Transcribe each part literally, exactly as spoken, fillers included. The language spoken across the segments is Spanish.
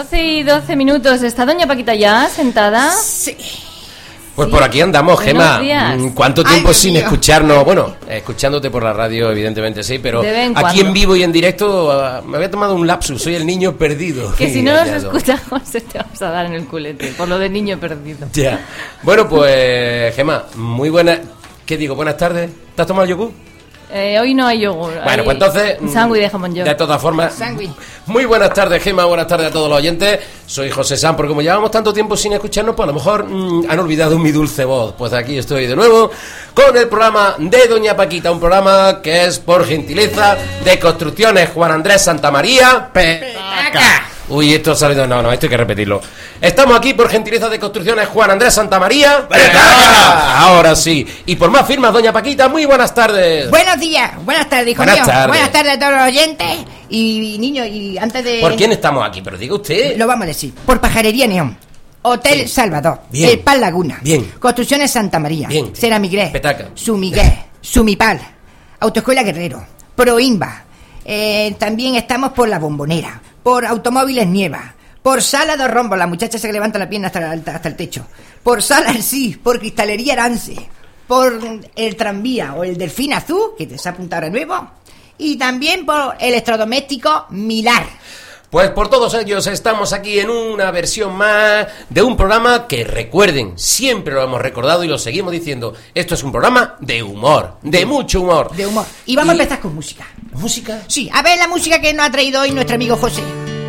doce y doce minutos. ¿Está doña Paquita ya sentada? Sí. Pues sí. Por aquí andamos, Gema. ¿Cuánto tiempo Ay, sin Dios. escucharnos? Bueno, escuchándote por la radio, evidentemente sí, pero en aquí cuando. en vivo y en directo uh, me había tomado un lapsus. Soy el niño perdido. Que si no nos Engañado. escuchamos te vamos a dar en el culete por lo de niño perdido. Ya. Bueno, pues, Gema, muy buena. ¿Qué digo? Buenas tardes. ¿Te has tomado el yogur? Eh, hoy no hay yogur. Bueno, hay pues entonces. un sándwich de jamón york. De todas formas. Sándwich. Muy buenas tardes, Gema. Buenas tardes a todos los oyentes. Soy José San, porque como llevamos tanto tiempo sin escucharnos, pues a lo mejor mmm, han olvidado mi dulce voz. Pues aquí estoy de nuevo con el programa de Doña Paquita. Un programa que es por gentileza de Construcciones Juan Andrés Santamaría. Petaca. Uy, esto ha salido. No, no, esto hay que repetirlo. Estamos aquí por gentileza de Construcciones Juan Andrés Santamaría. ¡Petaca! Ahora sí. Y por más firmas, Doña Paquita, muy buenas tardes. Buenos días, buenas tardes, hijo Buenas mío. tardes. Buenas tardes a todos los oyentes. Y, niños, y antes de... ¿Por quién estamos aquí? Pero diga usted. Lo vamos a decir. Por Pajarería Neón. Hotel Sí. Salvador. Bien. El Pal Laguna. Bien. Construcciones Santa María. Bien. Ceramigré. Petaca. Sumigué. Sumipal. Autoescuela Guerrero. Proimba. Eh, también estamos por La Bombonera. Por Automóviles Nieva. Por Sala de Rombo. La muchacha se levanta la pierna hasta, hasta, hasta el techo. Por Sala Sí. Por Cristalería Arance. Por el tranvía o el Delfín Azul, que te se ha apuntado de nuevo. Y también por electrodoméstico Milar. Pues por todos ellos estamos aquí en una versión más de un programa que, recuerden, siempre lo hemos recordado y lo seguimos diciendo, esto es un programa de humor, de mucho humor. De humor. Y vamos y... a empezar con música. ¿Música? Sí, a ver la música que nos ha traído hoy nuestro amigo José.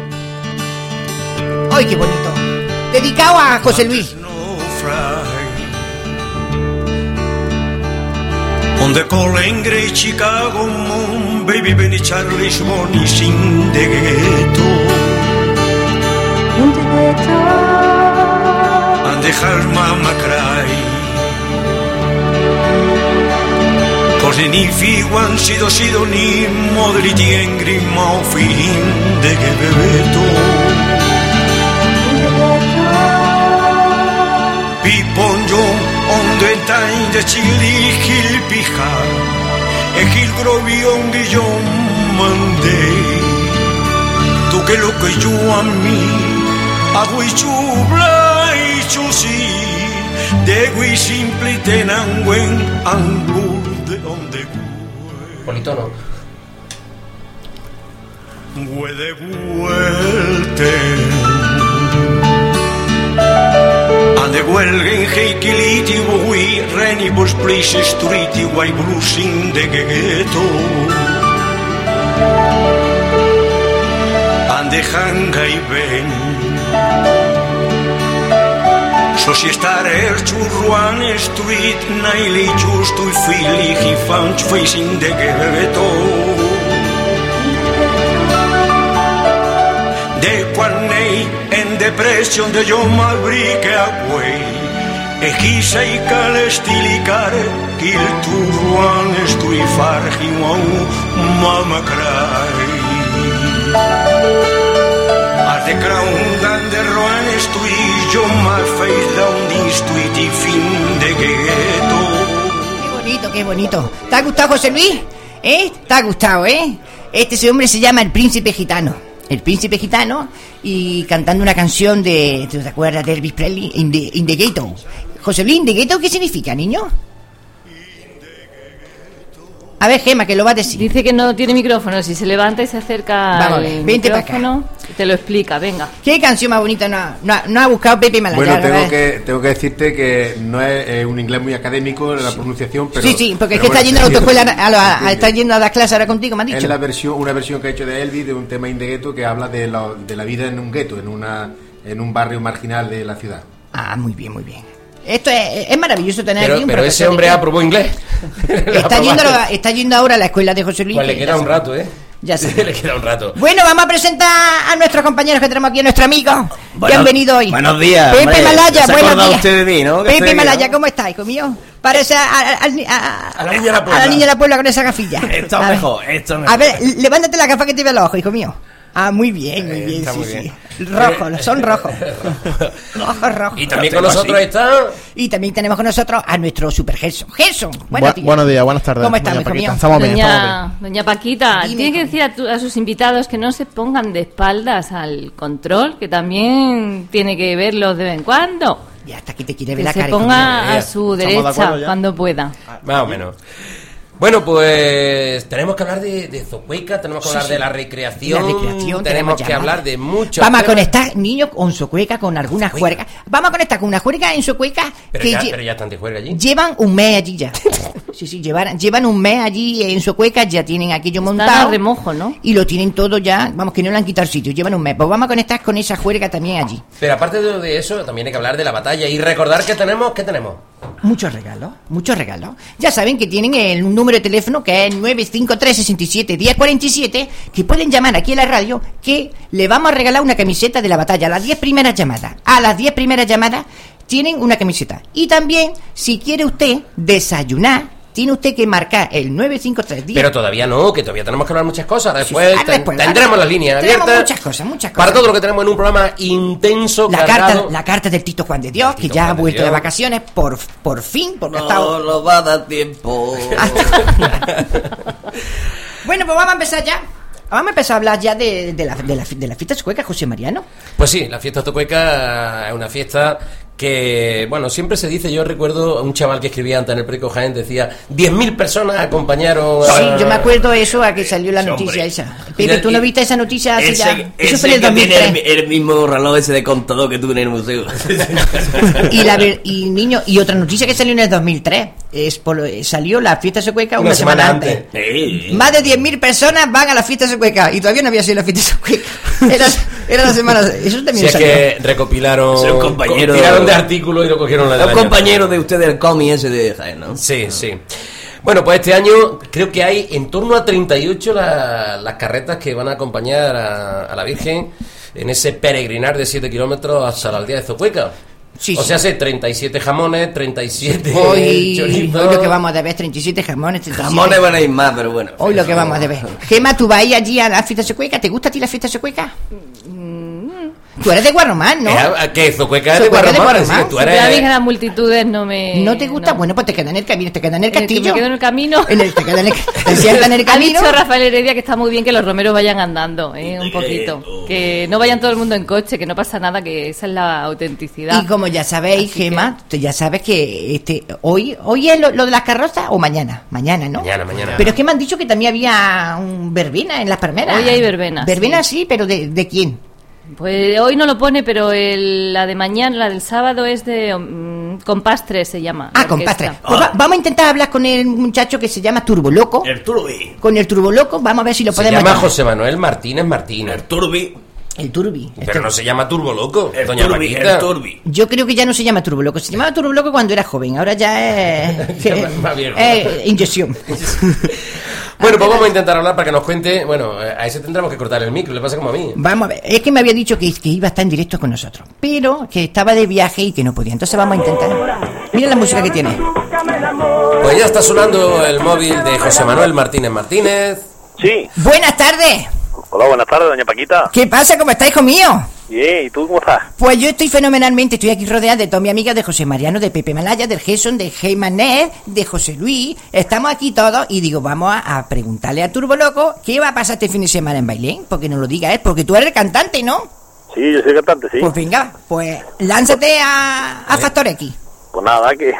¡Ay, qué bonito! Dedicado a José Luis. On the calling great Chicago moon, baby Benny Charlie's money in the ghetto. In the ghetto. And the her mama cry. Cause if he wants she does she don't need mother angry mouth in the ghetto. People young on the time the chili hill pija e hill grovi on the young Monday. Tú que lo que yo a mí hago y chubla y chusi de we simply tenan when and good on the Politono. With the vuelte and the Welgen Heikiliti we Renibus places streety white blues in the ghetto and the Hangai Ben so she started to run street nightly just to feel he found facing the ghetto the Quaney and depression de John Maverick away. E he say cal stilicar kill to run to far he won't mama cry. As the crown and the run to John my face down the street y fin de ghetto. Qué bonito, qué bonito. ¿Te ha gustado, José Luis? ¿Eh? ¿Te ha gustado, eh? Este ese hombre se llama El Príncipe Gitano. El Príncipe Gitano, y cantando una canción de... ¿Te acuerdas de Elvis Presley? In the, in the Ghetto. José Luis, ¿in the Ghetto qué significa, niño? A ver, Gema, que lo va a decir. Dice que no tiene micrófono. Si se levanta y se acerca Vamos, al vente micrófono, te lo explica, venga. ¿Qué canción más bonita no ha, no ha, no ha buscado Pepe Malaya? Bueno, tengo que, tengo que decirte que no es eh, un inglés muy académico la pronunciación, pero... Sí, sí, porque es pero que está bueno, yendo a la autoescuela, se a, a, a, entiende. está yendo a dar clases ahora contigo, me ha dicho. Es la versión, una versión que ha hecho de Elvis de un tema in the ghetto que habla de la, de la vida en un gueto, en, una, en un barrio marginal de la ciudad. Ah, muy bien, muy bien. Esto es, es maravilloso tener Pero, aquí un pero ese profesor hombre de- aprobó inglés. está yendo, está yendo ahora a la escuela de José Luis. Pues le que queda ya un se- rato, ¿eh? Ya sé. Le queda un rato. Bueno, vamos a presentar a nuestros compañeros que tenemos aquí, a nuestros amigos que Bueno, han venido hoy. buenos días, Pepe hombre. Malaya, ¿Se ha buenos acordado días. usted de mí, no? Que Pepe estoy aquí, Malaya, ¿no? ¿cómo está, hijo mío? Parece a, a, a, A la niña de la Puebla. A la niña de la Puebla con esa gafilla. Esto A es ver. mejor, esto es mejor. A ver, levántate la gafa que te ve los ojos, hijo mío. Ah, muy bien, muy Eh, bien, está sí, muy sí. bien. Rojos, son rojos. Rojos, rojos. Y también con nosotros está... Y también tenemos con nosotros a nuestro super Gerson. Gerson, buenos Bu- días. buenos días, buenas tardes. ¿Cómo estamos, Doña hijo Paquita? mío? Estamos bien, estamos bien. Doña, doña Paquita, Dime, tiene que hijo. decir a, tu- a sus invitados que no se pongan de espaldas al control, que también tiene que verlos de vez en cuando. Y hasta aquí te quiere ver Que la se cara. hijo ponga mío. a su ¿Estamos de derecha acuerdo ya? cuando pueda. Más o menos. Bueno, pues tenemos que hablar de, de Zocueca, tenemos que Sí, hablar sí. de la recreación, La recreación, tenemos que llamadas. hablar de muchos Vamos a temas. conectar, niños, con su cueca, con algunas juergas. Vamos a conectar con una juerga en su cueca Pero que ya, lle- pero ya están de juerga allí. llevan un mes allí ya. Sí, sí, llevan, llevan un mes allí en su cueca, ya tienen aquello Están montado. a remojo, ¿no? Y lo tienen todo ya, vamos, que no le han quitado el sitio, llevan un mes. Pues vamos a conectar con esa juerga también allí. Pero aparte de, de eso, también hay que hablar de la batalla y recordar que tenemos, ¿qué tenemos? Muchos regalos, muchos regalos. Ya saben que tienen el un número de teléfono que es nueve cinco tres, seis siete, uno cero cuatro siete, que pueden llamar aquí a la radio, que le vamos a regalar una camiseta de la batalla. A las diez primeras llamadas, a las diez primeras llamadas tienen una camiseta. Y también, si quiere usted desayunar, tiene usted que marcar el nueve cinco tres, diez. Pero todavía no, que todavía tenemos que hablar muchas cosas. Después, Sí, ahora ten- después, tendremos ahora. las líneas Tenemos abiertas. muchas cosas, muchas Para cosas. todo lo que tenemos en un programa intenso, La cargado. carta, la carta del Tito Juan de Dios, Tito que ya ha Juan de vuelto de Dios. vacaciones, por, por fin, porque ha No estado... nos va a dar tiempo. Bueno, pues vamos a empezar ya. Vamos a empezar a hablar ya de, de, la, de, la, de la fiesta sueca, José Mariano. Pues sí, la fiesta Zocueca es una fiesta que, bueno, siempre se dice, yo recuerdo a un chaval que escribía antes en el Periódico Jaén, decía, diez mil personas acompañaron a... Sí, yo me acuerdo eso a que salió la Sí, noticia hombre. esa. Y Pero de- tú no y- viste esa noticia hace Ese, ya. ese Eso fue en el que tiene el, dos mil tres. el mismo reloj ese de contador que tú en el museo. Y la ver- y niño, y otra noticia que salió en el dos mil tres. Es por, eh, salió la fiesta sueca una, Una semana, semana antes. antes. Sí. Más de diez mil personas van a la fiesta sueca y todavía no había sido la fiesta sueca. Era, era la semana. Eso también Si es salió. que recopilaron... Son compañeros- co- Tiraron de artículos y lo cogieron la del Los año. compañeros de usted del cómic ese de Jaén, ¿no? Sí, sí. Bueno, pues este año creo que hay en torno a treinta y ocho la- las carretas que van a acompañar a, a la Virgen en ese peregrinar de siete kilómetros hasta la aldea de Zocueca. Sí, o sí. sea, hace treinta y siete jamones, treinta y siete Hoy, chorizos. hoy lo que vamos a deber es treinta y siete jamones. treinta y siete. Jamones van a ir más, pero bueno. Hoy lo que vamos a deber. Gema, ¿tú vas a ir allí a la fiesta sueca? ¿Te gusta a ti la fiesta sueca? Tú eres de Guarromán, ¿no? Eh, ¿Qué? Zocueca es de Zocueca es de Guarromán, Guarromán. sí, tú Ya vi que eres... las multitudes no me... ¿No te gusta? no. Bueno, pues te queda en el camino, te queda en el En el que castillo. me quedo en el camino. En el, te queda en el, te sientas en el Ha camino. dicho Rafael Heredia que está muy bien que los romeros vayan andando, ¿eh? Un poquito. Que no vayan todo el mundo en coche, que no pasa nada, que esa es la autenticidad. Y como ya sabéis, Así Gema, tú ya sabes que este hoy hoy es lo, lo de las carrozas o mañana, mañana, ¿no? Mañana, mañana. Pero es que me han dicho que también había un verbena en las palmeras. Hoy hay verbenas, Verbena sí. sí, pero ¿de, de quién? Pues hoy no lo pone, pero el- la de mañana, la del sábado es de mm, Compastre, se llama. Ah, la compadre. orquesta. Pues va- vamos a intentar hablar con el muchacho que se llama Turbo Loco. El Turbi. Con el Turbo Loco, vamos a ver si lo Se podemos llama llamar. José Manuel Martínez Martínez. El Turbi. El Turbi. Pero no se llama Turbo Loco, El doña Turbi. Paquita. El Turbi. Yo creo que ya no se llama Turbo Loco, se llamaba Turbo Loco cuando era joven, ahora ya es, Ya más viejo. es inyección. Bueno, pues vamos a intentar hablar para que nos cuente... Bueno, eh, a ese tendremos que cortar el micro, le pasa como a mí. Vamos a ver, es que me había dicho que, que iba a estar en directo con nosotros, pero que estaba de viaje y que no podía, entonces vamos a intentar. Mira la música que tiene. Pues ya está sonando el móvil de José Manuel Martínez Martínez. Sí. Buenas tardes. Hola, buenas tardes, doña Paquita. ¿Qué pasa? ¿Cómo está, hijo mío? Bien, ¿y tú cómo estás? Pues yo estoy fenomenalmente, estoy aquí rodeada de toda mi amiga, de José Mariano, de Pepe Malaya, del Gerson, de Geymanet, de José Luis. Estamos aquí todos y digo, vamos a, a preguntarle a Turbo Loco qué va a pasar este fin de semana en Bailén, porque nos lo diga él, porque tú eres el cantante, ¿no? Sí, yo soy cantante, sí. Pues venga, pues lánzate a, a Factor X. Pues nada, que...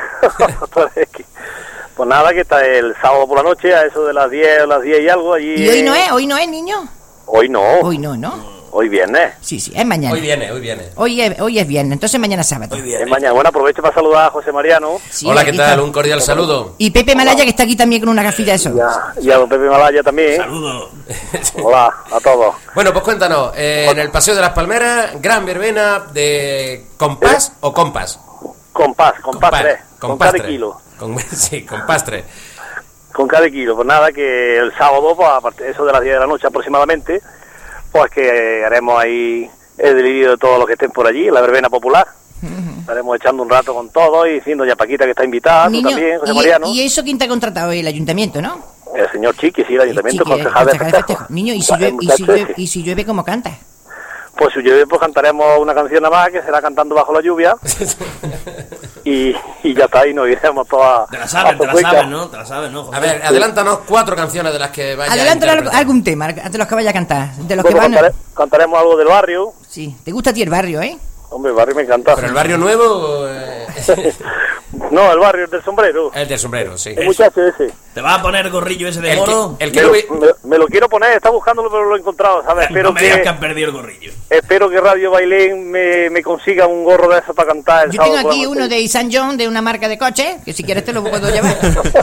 pues nada, que está el sábado por la noche, a eso de las diez, las diez y algo, allí... ¿Y hoy no eh, es? ¿Hoy no es, niño? Hoy no, Hoy no, ¿no? hoy viernes. Sí, sí, es mañana. Hoy viene, hoy viene. Hoy es, hoy es viernes, entonces mañana es sábado. Muy bien. Es mañana. Bueno, aprovecho para saludar a José Mariano Sí, Hola, aquí ¿qué tal? está. Un cordial saludo. Y Pepe Malaya, que está aquí también con una gafita de eso. y a, y a don Pepe Malaya también. Saludos. Hola a todos. Bueno, pues cuéntanos, eh, en el Paseo de las Palmeras, gran verbena de compás o compas. Compás, compás tres, con compás cada tres. kilo. Con, sí, compás tres. Con cada kilo. Pues nada, que el sábado, pues a partir de eso de las diez de la noche aproximadamente, pues que haremos ahí el delirio de todos los que estén por allí, la verbena popular. Estaremos echando un rato con todos y diciendo ya Paquita que está invitada, Niño, tú también, José y, Mariano. y eso quién te ha contratado, el ayuntamiento, ¿no? El señor Chiqui, sí, el ayuntamiento, Chiqui, concejal de concejal de festejo. festejo. Niño, ¿y si, El llueve, y, si muchacho llueve, ese. y si llueve cómo canta? Pues si llueve, pues cantaremos una canción nada más, que será Cantando bajo la lluvia. y, y ya está, y nos iremos todas Te la sabes, a te la Zocueca. sabes, ¿no? Te la sabes, ¿no, José? A ver, adelántanos cuatro canciones de las que vaya a Adelántale interpretar. algún tema de los que vaya a cantar. De los Bueno, que van. cantare- cantaremos algo del barrio. Sí, ¿te gusta a ti el barrio, eh? Hombre, el barrio me encanta. ¿Pero el barrio nuevo? eh, No, el barrio el del sombrero. el del sombrero, sí. El muchacho ese. ¿Te vas a poner el gorrillo ese de El oro? que, el Me que lo, no ve- me- me lo quiero poner, está buscándolo, pero lo he encontrado, ¿sabes? Espero No me digas que, que has perdido el gorrillo. espero que Radio Bailén me, me consiga un gorro de esos para cantar el Yo sábado tengo por aquí la uno noche. de San John, de una marca de coche, que si quieres te lo puedo llevar.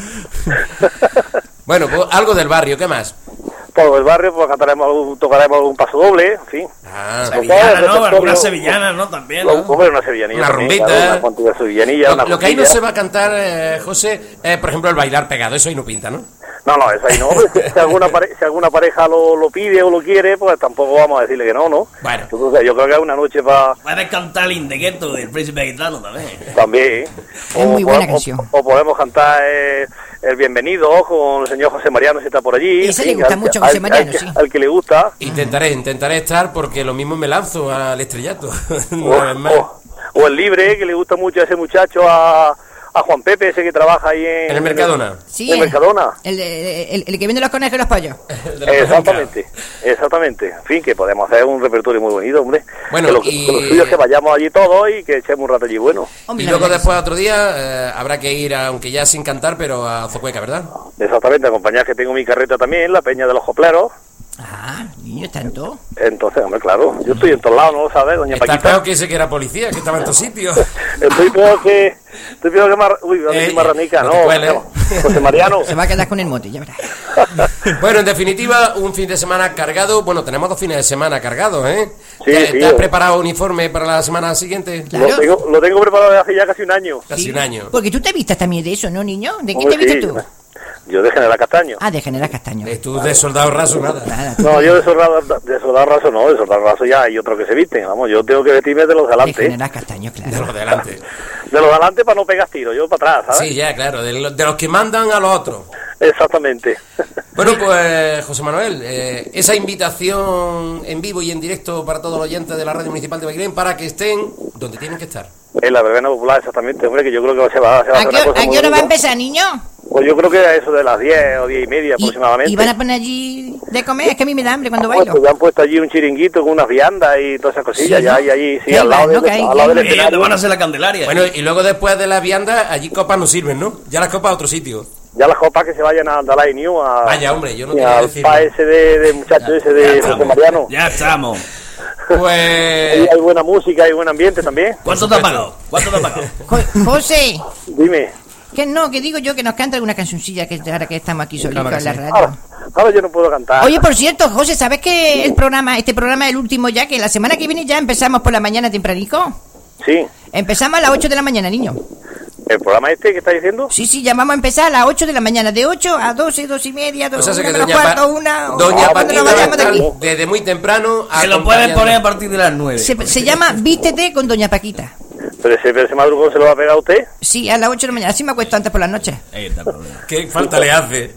Bueno, pues algo del barrio, ¿qué más? Por el barrio, pues cantaremos, algún- tocaremos un paso doble, en fin. Ah, Sevillana, ¿no? repertorio- Algunas sevillanas, ¿no? También, Lo- ¿no? Hombre, una sevillanilla. Una también, rumbita. claro, una cuantía de sevillanilla, una lo, lo que ahí no rumbilla. se va a cantar, eh, José, es por ejemplo el bailar pegado, eso ahí no pinta, ¿no? No, no, eso ahí no. hombre. Si, si alguna, pare- si alguna pareja lo, lo pide o lo quiere, pues tampoco vamos a decirle que no, ¿no? Bueno. Yo creo que, yo creo que es una noche para... Puedes cantar el Indegueto del Príncipe Gitano también. También. Es muy buena podemos- canción. O, podemos cantar eh, El Bienvenido con el señor José Mariano, si está por allí. Ese En le fin, gusta al- mucho a al- José Mariano, al que- sí. Al que le gusta. Intentaré, intentaré estar porque lo mismo me lanzo al estrellato. O, Una vez más. o- o el Libre, que le gusta mucho a ese muchacho, a, a Juan Pepe, ese que trabaja ahí en... En el Mercadona. Sí, ¿En Mercadona? El, el, el que vende los conejos y los pollos. De la Exactamente, exactamente. En fin, que podemos hacer un repertorio muy bonito, hombre. Bueno, que lo, y- que lo suyo es que vayamos allí todos y que echemos un rato allí bueno. Hombre, Y la luego verdad que después otro día eh, habrá que ir, aunque ya sin cantar, pero a Zocueca, ¿verdad? Exactamente, acompañar que tengo mi carreta también, la Peña de los Jopleros. sí. Ah, niño, tanto. Entonces, hombre, claro, yo estoy en todos lados, no lo sabes, doña Está Paquita. peor que ese que era policía, que estaba en todos sitios. Estoy peor que... Estoy peor que Mar... Uy, voy a Eh, decir Marranica, no no. te cueles. no, José Mariano. Se va a quedar con el mote, ya verás. Bueno, en definitiva, un fin de semana cargado. Bueno, tenemos dos fines de semana cargados, ¿eh? Sí, ¿Te, sí, te has eh. preparado uniforme para la semana siguiente? Claro. Lo tengo, lo tengo preparado desde hace ya casi un año. Casi Sí. un año. Porque tú te vistas también de eso, ¿no, niño? ¿De qué Hombre, te vistes sí, tú? Yo de General Castaño. Ah, de General Castaño. Eh, tú de soldado raso, nada. Nada, No, yo de soldado, de soldado raso no, de soldado raso ya hay otros que se visten, vamos, yo tengo que vestirme de los de de adelante. General Castaño, De claro. los de delante. De los de adelante para no pegar tiros, yo para atrás, ¿sabes? Sí, ya, claro. De, lo- de los que mandan a los otros. Exactamente. Bueno, pues, José Manuel, eh, esa invitación en vivo y en directo para todos los oyentes de la Radio Municipal de Bailén para que estén donde tienen que estar. En la verbena popular, exactamente, hombre, que yo creo que se va, se va a ¿A hacer qué, una cosa a muy qué hora va a bonita. empezar, niño? Pues yo creo que a eso de las diez o diez y media Y, aproximadamente. y van a poner allí de comer, es que a mí me da hambre cuando Pues, bailo. pues ya han puesto allí un chiringuito con unas viandas y todas esas cosillas, Sí, ya ¿no? hay allí, sí, Que hay al lado, más, ¿no? del- Que hay- al lado del que Ellos te escenario. van a hacer la Candelaria. Bueno, y luego después de las viandas, allí copas no sirven, ¿no? Ya las copas a otro sitio. Ya las copas que se vayan a Dalai New, a, Vaya, hombre, yo no y quería al decirlo. pa ese de, de muchacho ese Ya de José estamos. Mariano. Ya estamos. Ahí Pues... hay buena música, hay buen ambiente también. ¿Cuánto te ha pagado? ¿Cuánto te ha pagado? Jo- José, Dime. que no, que digo yo que nos canta alguna cancioncilla que ahora que estamos aquí solitos Claro que en la sí. radio. Ahora, ahora yo no puedo cantar. Oye, por cierto, José, ¿sabes que el programa, este programa es el último ya? Que la semana que viene ya empezamos por la mañana tempranico. Sí, Empezamos a las ocho de la mañana, niño. el programa este que está diciendo. Sí, sí, ya vamos a empezar a las ocho de la mañana, de ocho a doce, dos y media, dos, O sea, una que menos doña, cuarto, Pa- una... doña o cuando Paquita nos va a vayamos de estar aquí. desde muy temprano Se lo pueden acompañando. poner a partir de las nueve. Se, se llama Vístete con Doña Paquita. Pero ese, pero ese madrugón se lo va a pegar a usted. Sí, a las ocho de la mañana. Así me acuesto antes por las noches. Ahí está el problema. ¿Qué falta le hace?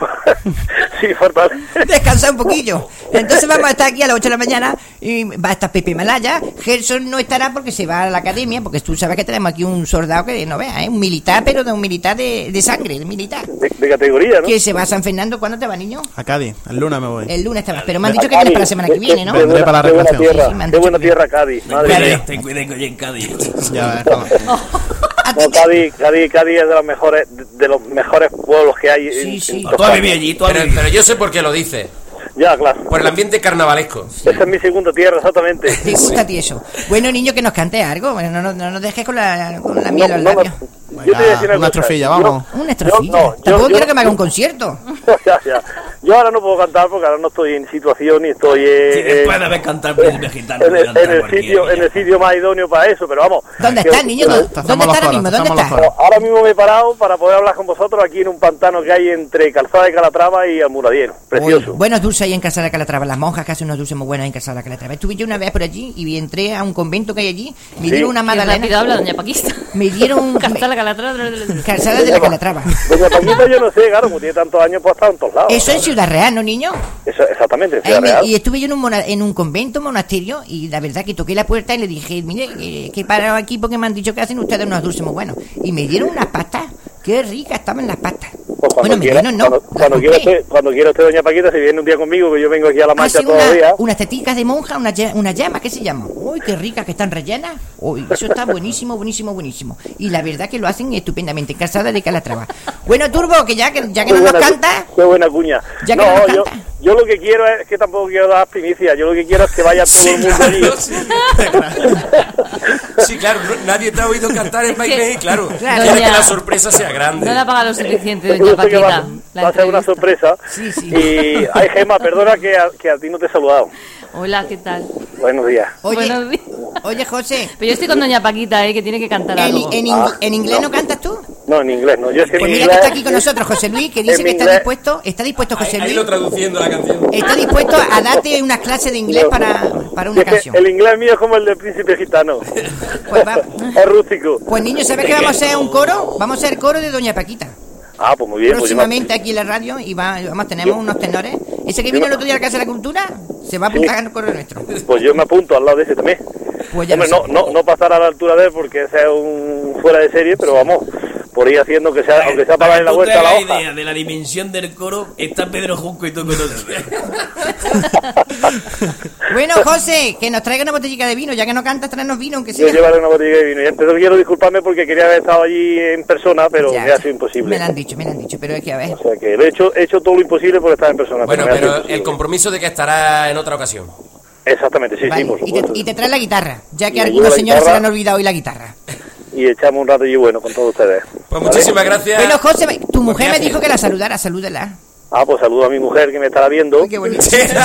Sí, falta. Descansar un poquillo. Entonces vamos a estar aquí a las ocho de la mañana y va a estar Pepe Malaya. Gerson no estará porque se va a la academia, porque tú sabes que tenemos aquí un soldado que no veas, ¿eh? Un militar, pero de un militar de, de sangre, de militar. De, de categoría, ¿no? Que se va a San Fernando. ¿Cuándo te va, niño? A Cádiz, el lunes me voy. El lunes te vas. Pero me han dicho que vienes para la semana que viene, ¿no? Qué buena, Vendré para la qué buena recreación. tierra, Sí, me han qué dicho buena que- tierra Cádiz. Madre Cuide, mía. ten cuidado que yo en Cádiz. Ya ves, cómo- A ti No, te- Cádiz, Cádiz, Cádiz es de los mejores, de, de los mejores pueblos que hay. Sí, en- sí. en Tú has Toscana. vivido allí, tú has Pero, vivido. pero yo sé por qué lo dice. Ya, claro. Por el ambiente carnavalesco. Esa es mi segunda tierra, exactamente. ¿Te gusta a ti eso? Bueno, niño, que nos cante algo. Bueno, no, no, no nos dejes con la, con la No, miel en no, los labios. no, yo te voy a decir Venga, una una cosa. estrofilla, Yo- vamos. Una estrofilla. Yo- no, yo- Tampoco yo- quiero que me haga un concierto. ya, ya. Yo ahora no puedo cantar porque ahora no estoy en situación ni estoy eh, Si eh, después de haber cantado el príncipe gitano, en, el, canta en el cualquiera, sitio en el sitio más idóneo para eso, pero vamos. ¿Dónde que- estás, niño? que- ¿Dónde, ¿dónde estás ahora mismo? ¿Dónde estás? Ahora mismo me he parado para poder hablar con vosotros aquí en un pantano que hay entre Calzada de Calatrava y Almuradiero. Precioso. Uy, buenos dulces ahí en Calzada de Calatrava. Las monjas que hacen unos dulces muy buenos ahí en Calzada de Calatrava. Estuve yo una vez por allí y entré a un convento que hay allí. Me Sí. dieron una Qué magdalena. rápido habla doña Paquista. Me dieron... Calzada, Calatrava. Calzada de la Calatrava. Doña Paquita yo no sé, claro, como tiene tantos años, pues ha estado en todos lados. Eso en Ciudad Real, ¿no, niño? Eso, exactamente, en Ahí Ciudad me- Real. y estuve yo en un, mona- en un convento, monasterio, y la verdad que toqué la puerta y le dije, mire, eh, que he parado aquí porque me han dicho que hacen ustedes unos dulces muy buenos. Y me dieron unas pastas, qué ricas estaban las pastas. Pues cuando Bueno, me quiera, dieron, no, cuando, las cuando quiera compré. usted, cuando quiera usted, doña Paquita, si viene un día conmigo, que yo vengo aquí a la marcha Así todos los una, días. unas teticas de monja, unas lla- unas llamas, ¿qué se llaman? Uy, qué ricas que están rellenas. Uy, eso está buenísimo, buenísimo, buenísimo. Y la verdad que lo hacen estupendamente, en Calzada de Calatrava. Bueno, Turbo, que ya que, ya que Qué no nos buena cu- canta, Qué buena cuña. Ya que no, no nos yo, canta. yo lo que quiero es que tampoco quiero dar primicia. Yo lo que quiero es que vaya todo el mundo allí. Claro, sí. Sí, claro, no- nadie te ha oído cantar en baile y claro, Claro. quiere que Doña- la sorpresa sea grande. No le ha pagado lo suficiente, Yo doña sé que va, Paquita. la va a ser una entrevista. sorpresa. Sí, sí. Y, ay, Gemma, perdona que a, que a ti no te he saludado. Hola, ¿qué tal? Buenos días. oye, Buenos días. oye, José, Pero yo estoy con doña Paquita, ¿eh? Que tiene que cantar ¿en, algo. en, ing- en inglés no cantas tú? No, en inglés no. Yo es que Pues en mira que inglés... está aquí con nosotros José Luis, que dice en que está inglés- dispuesto, está dispuesto José Ahí, ahí Luis, lo traduciendo la canción. está dispuesto a darte unas clases de inglés para, para una es que canción. el inglés mío es como el del príncipe gitano. Pues va- Es rústico. Pues niños, ¿sabes que vamos a hacer un coro? Vamos a hacer coro de Doña Paquita. Ah, pues muy bien. Pues yo, me, Próximamente aquí en la radio y va, vamos, tenemos unos tenores. Ese que vino el otro día a la Casa de la Cultura se va a apuntar al coro nuestro. pues yo me apunto al lado de ese también. Pues ya Hombre, lo no, sé. no, no pasar a la altura de él porque ese es un fuera de serie, pero vamos, por ir haciendo que sea, aunque sea para darle la tú te vuelta a la hagas hoja. idea de la dimensión del coro, está Pedro Junco y tú con otro. Bueno, José, que nos traiga una botellita de vino, ya que no cantas, tráenos vino, aunque Yo sea. llevaré una botella de vino. Y antes quiero disculparme porque quería haber estado allí en persona, pero Ya, me ha ya. sido imposible. Me lo han dicho, me lo han dicho, pero es que a ver. O sea que lo he hecho, he hecho todo lo imposible por estar en persona. Bueno, me ha sido pero imposible. el compromiso de que estará en otra ocasión. Exactamente, sí, Vale, sí, por y, te, supuesto. y te traes la guitarra, ya que Y a me algunos llevo la señores se le guitarra. han olvidado hoy la guitarra. Y echamos un rato y bueno con todos ustedes. Pues ¿Vale? muchísimas gracias. Bueno, José, tu mujer me viaje. dijo que la saludara, salúdala. Ah, pues saludo a mi mujer que me estará viendo. Uy, qué bonito.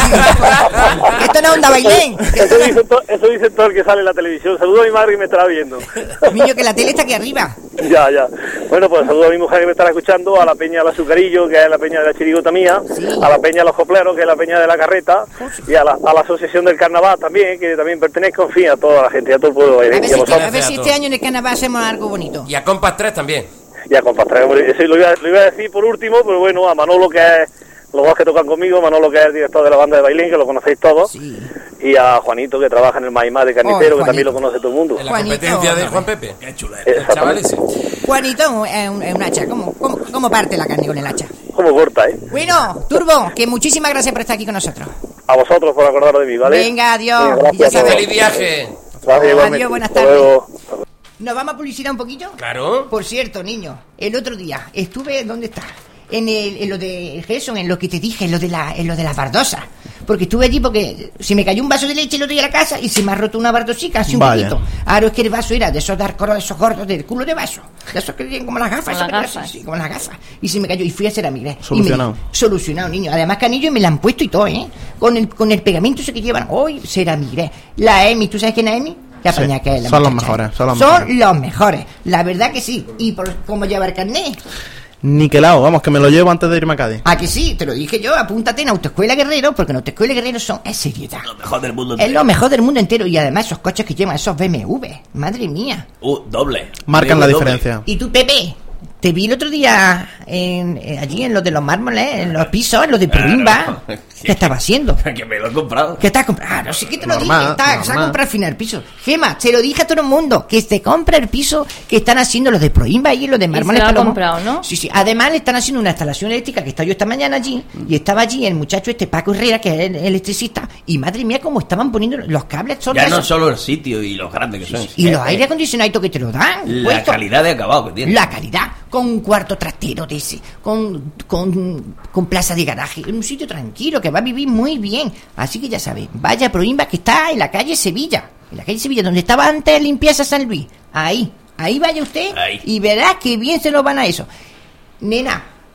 Esto no es onda bailén. Eso dice, to- eso dice todo el que sale en la televisión. Saludo a mi madre que me estará viendo. Niño, que la tele está aquí arriba. Ya, ya. Bueno, pues saludo a mi mujer que me estará escuchando, a la Peña del Azucarillo, que es la Peña de la Chirigota mía, Sí. a la Peña de los Copleros, que es la Peña de la Carreta, y a la, a la Asociación del Carnaval también, que también pertenezco, en fin, a toda la gente, a todo el pueblo. A Y ver a si, este, vosotros. a ver si este año en el carnaval hacemos algo bonito. Y a Compas tres también. Y a compadre, hombre, eso lo iba, lo iba a decir por último, pero bueno, a Manolo, que es los dos que tocan conmigo, Manolo, que es el director de la banda de Bailín, que lo conocéis todos, Sí. y a Juanito, que trabaja en el Maimá de Carnicero, Oh, que también lo Juanito. conoce todo el mundo. En la Juanito, competencia de hombre. Juan Pepe. Qué chula. Eh, El chaval ese. Juanito es un, es un hacha. ¿Cómo, cómo, cómo parte la carne con el hacha? Como corta, ¿eh? Bueno, Turbo, que muchísimas gracias por estar aquí con nosotros. A vosotros por acordaros de mí, ¿vale? Venga, adiós. Venga, Y ya gracias. sabes. ¡Feliz viaje! Gracias, igualmente. Adiós, buenas Hasta tardes. luego. ¿Nos vamos a publicitar un poquito? Claro. Por cierto, niño, el otro día estuve, ¿dónde está? En, el, en lo de Gerson, en lo que te dije, en lo de la, en lo de las bardosas. Porque estuve allí porque se me cayó un vaso de leche el otro día a la casa y se me ha roto una bardosica, así un Vaya. poquito. Ahora es que el vaso era de esos de arcoro, de esos gordos, del culo de vaso. De esos que tienen como las gafas. Como esos las que- gafas. Sí, como las gafas. Y se me cayó y fui a hacer a mirar. Solucionado. Solucionado, niño. Además, canillo y me la han puesto y todo, ¿eh? Con el, con el pegamento ese que llevan. Hoy será migré. La Emi, ¿tú sabes quién es Emi? La Sí, paña que es la son los muchacha. mejores, son los Son mejores. los mejores. La verdad que sí. ¿Y por cómo lleva el carnet? Niquelado, vamos, que me lo llevo antes de irme a Cádiz. ¿A que sí? Te lo dije yo, apúntate en Autoescuela Guerrero, porque en Autoescuela Guerrero son, es seriedad. Lo mejor del mundo. Es lo mejor del mundo entero. Y además esos coches que llevan, esos B M W. Madre mía. Uh, doble. Marcan la Doble. diferencia. ¿Y tú, Pepe? Te vi el otro día en, en- allí en lo de los mármoles, en los pisos, en lo de Proimba. Claro. ¿Qué estás haciendo? Que me lo he comprado. ¿Qué estás comprando? Ah, no sé qué te lo Normal, dije. Está, se ha normal. comprado al final el piso. Gema, se lo dije a todo el mundo. Que se compra el piso que están haciendo los de Proimba y los de Mármoles se lo ha Palomo. comprado, ¿no? Sí, sí. Además le están haciendo una instalación eléctrica que estaba yo esta mañana allí. Y estaba allí el muchacho este Paco Herrera, que es el electricista. Y madre mía, cómo estaban poniendo los cables. Son Ya de no esos- solo el sitio y lo grande que son. y Eh, los eh, aire acondicionados que te lo dan. La puesto. calidad de acabado que tiene. La calidad, con un cuarto trastero de ese, con, con, con plaza de garaje, en un sitio tranquilo que va a vivir muy bien. Así que ya sabes, vaya a Proimba, que está en la calle Sevilla, en la calle Sevilla, donde estaba antes Limpieza San Luis. Ahí, ahí vaya usted Ahí. y verás que bien se lo van a eso. Nena,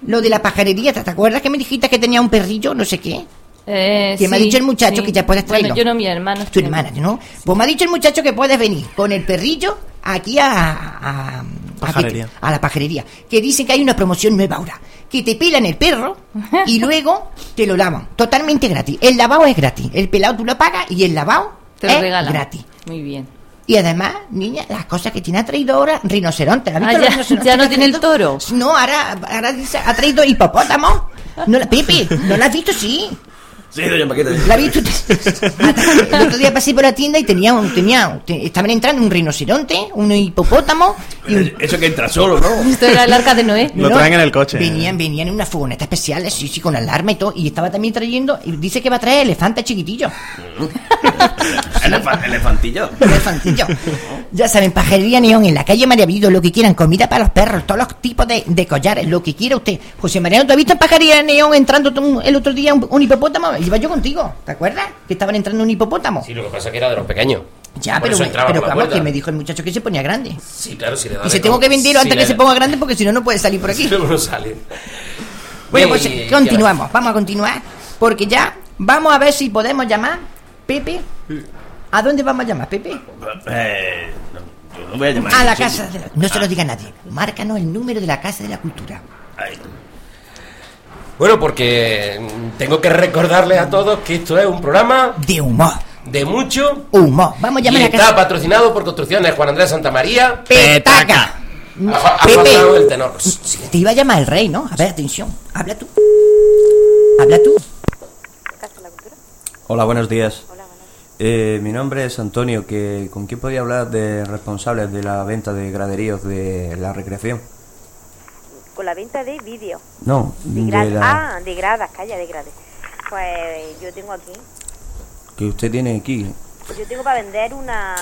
Lo de la pajarería, ¿te acuerdas que me dijiste que tenía un perrillo, no sé qué? Eh, que sí, me ha dicho el muchacho sí. que ya puedes traerlo. Bueno, yo no, mi hermano. Tu hermana, ¿no? Pues me ha dicho el muchacho que puedes venir con el perrillo aquí a... a, a, Pajarería. a, a la pajarería. Que dicen que hay una promoción nueva ahora. Que te pelan el perro y luego te lo lavan. Totalmente gratis. El lavado es gratis. El pelado tú lo pagas y el lavado Te lo es regalan. gratis. Muy bien. Y además, niña, las cosas que tiene ha traído ahora rinoceronte. ¿Has Ah, visto ya- los rinocerontes ya no que ha tiene el traído? toro. No, ahora, ahora dice, ha traído hipopótamo. No, la- Pepe, ¿no la has visto? Sí. Sí, doña Paquita. ¿La has visto? El otro día pasé por la tienda y tenía, un- tenía te- estaban entrando un rinoceronte, un hipopótamo y un... Eso que entra solo, ¿no? Esto era el arca de Noé. Lo traen en el coche. Venían, venían en una furgoneta especial, sí, sí, con alarma y todo. Y estaba también trayendo, y dice que va a traer elefante chiquitillo. Elefan- elefantillo. Elefantillo. Ya saben, pajarería Neón en la calle María Vido, lo que quieran, comida para los perros, todos los tipos de, de collares, lo que quiera usted. José Mariano, ¿tú has visto en pajarería Neón entrando tú el otro día un, un hipopótamo? Iba yo contigo, ¿te acuerdas? Que estaban entrando un hipopótamo. Sí, lo que pasa es que era de los pequeños. Ya, Por pero, eso entraba pero por la vamos, puerta. que me dijo el muchacho que se ponía grande. Sí, claro, si le da Y de se tengo comer. que venderlo Sí, antes le que se da- ponga grande porque si no, no puede salir por aquí. Sí, no sale. Bueno, Y- pues y- continuamos, vamos a continuar. Porque ya vamos a ver si podemos llamar, Pepe. ¿A dónde vamos a llamar, Pepe? Eh, no, yo no voy a llamar. A la Sí. casa de la... No se lo diga a nadie. Márcanos el número de la Casa de la Cultura. Ay, Bueno, porque mm, tengo que recordarles a todos que esto es un programa De humor. de mucho Humor. Vamos a y llamar a la está casa... patrocinado por Construcciones Juan Andrés Santamaría. ¡Petaca! Ha, fa- ha Pepe. faltado el tenor. Te iba a llamar el rey, ¿no? A ver, atención. Habla tú. Habla tú. Hola, buenos días. Eh, mi nombre es Antonio, que ¿con quién podría hablar de responsables de la venta de graderíos de la recreación? Con la venta de vídeo. No, De de gradas. la Ah, de gradas, calla, de gradas. Pues yo tengo aquí. que usted tiene aquí. Pues yo tengo para vender una.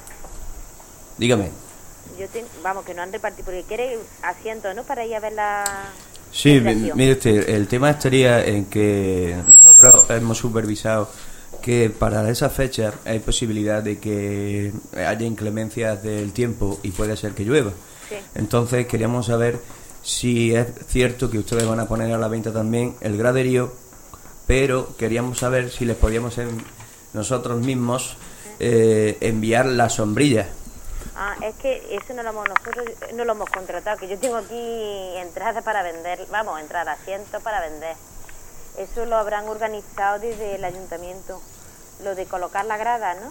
Dígame. Yo tengo, vamos, que no han repartido, porque quiere asientos, ¿no? Para ir a ver la. Sí, mi- recreación. mire usted, el tema estaría en que nosotros hemos supervisado que para esa fecha hay posibilidad de que haya inclemencias del tiempo y puede ser que llueva. Sí. Entonces queríamos saber si es cierto que ustedes van a poner a la venta también el graderío, pero queríamos saber si les podíamos en- nosotros mismos eh, enviar las sombrillas. Ah, es que eso no lo hemos nosotros, no lo hemos contratado, que yo tengo aquí entradas para vender, vamos, entrar asientos para vender. Eso lo habrán organizado desde el ayuntamiento, lo de colocar la grada, ¿no?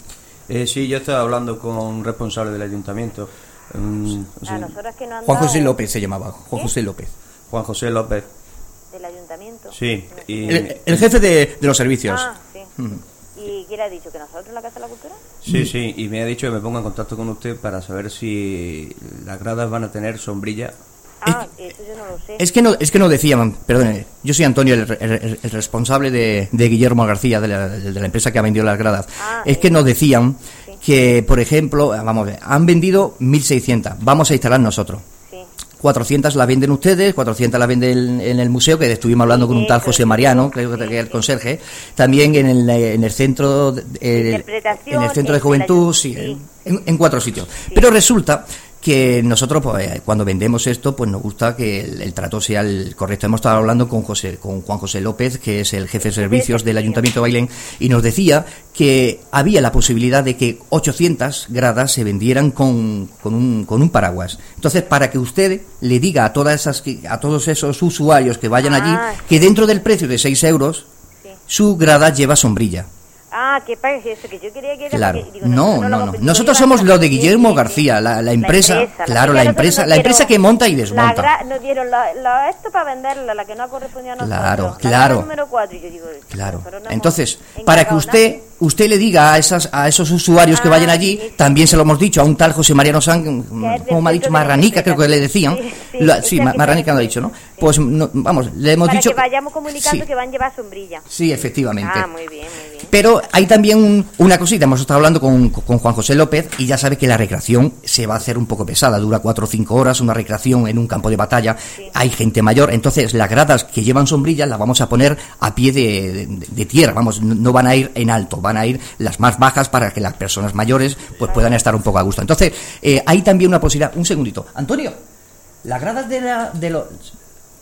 Eh, sí, yo estaba hablando con un responsable del ayuntamiento. mm, A sí, nosotros es que no han Juan José dado López se llamaba, Juan ¿Eh? José López. Juan José López. del ayuntamiento. Sí, y, El, el jefe de, de los servicios. Ah, sí. Ujú. ¿Y quién le ha dicho? ¿Que nosotros en la Casa de la Cultura? sí, sí, y me ha dicho que me ponga en contacto con usted para saber si las gradas van a tener sombrilla. Ah, eso yo no lo sé. Es que no, es que no decían, perdone, yo soy Antonio, el, el- el responsable de, de Guillermo García, de la, de la empresa que ha vendido las gradas. Ah, es que nos decían que, por ejemplo, vamos a ver, han vendido mil seiscientas, vamos a instalar nosotros. Sí. cuatrocientas la venden ustedes, cuatrocientas la venden en el museo, que estuvimos hablando con un tal José Mariano, creo que es el conserje, también en el, en el centro de, eh, Interpretación, en el centro de en juventud, la- sí, sí. en, en cuatro sitios. Pero resulta que nosotros, pues, cuando vendemos esto, pues nos gusta que el, el trato sea el correcto. Hemos estado hablando con José, con Juan José López, que es el jefe de servicios del Ayuntamiento de Bailén, y nos decía que había la posibilidad de que ochocientas gradas se vendieran con, con, un, con un paraguas. Entonces, para que usted le diga a todas esas, a todos esos usuarios que vayan allí, Ah, que dentro del precio de seis euros, su grada lleva sombrilla. Ah, ¿qué pasa eso? Que yo quería que era Claro, porque, digo, no, nosotros no, lo no. hemos- Nosotros digo, somos iba a- lo de Guillermo sí, sí, García, la, la empresa, empresa, claro, que la nosotros empresa, no la empresa quiero- que monta y La desmonta. gra- nos dieron la, la- esto para venderla, la que no ha correspondido a nosotros. Claro, La claro. grada número cuatro, y yo digo, Claro. nosotros no hemos Entonces, para que encargado usted nada. usted le diga a esas a esos usuarios que Ah, vayan allí, sí, sí. también se lo hemos dicho a un tal José Mariano San, Que es del como me ha dicho centro de Marranica, creo que le decían. Sí, sí, Lo- es sí, que Ma- aquí Marranica está- lo ha dicho, ¿no? Pues no, vamos, le hemos Para dicho que vayamos comunicando sí, que van a llevar sombrilla. sí, efectivamente. Ah, muy bien, muy bien. Pero hay también un- una cosita, hemos estado hablando con, con Juan José López y ya sabe que la recreación se va a hacer un poco pesada, dura cuatro o cinco horas, una recreación en un campo de batalla, hay gente mayor, entonces las gradas que llevan sombrillas las vamos a poner a pie de, de- de tierra, vamos, no, no van a ir en alto, van a ir las más bajas para que las personas mayores pues puedan estar un poco a gusto. Entonces, eh, hay también una posibilidad, un segundito, Antonio, las gradas de, la, de los...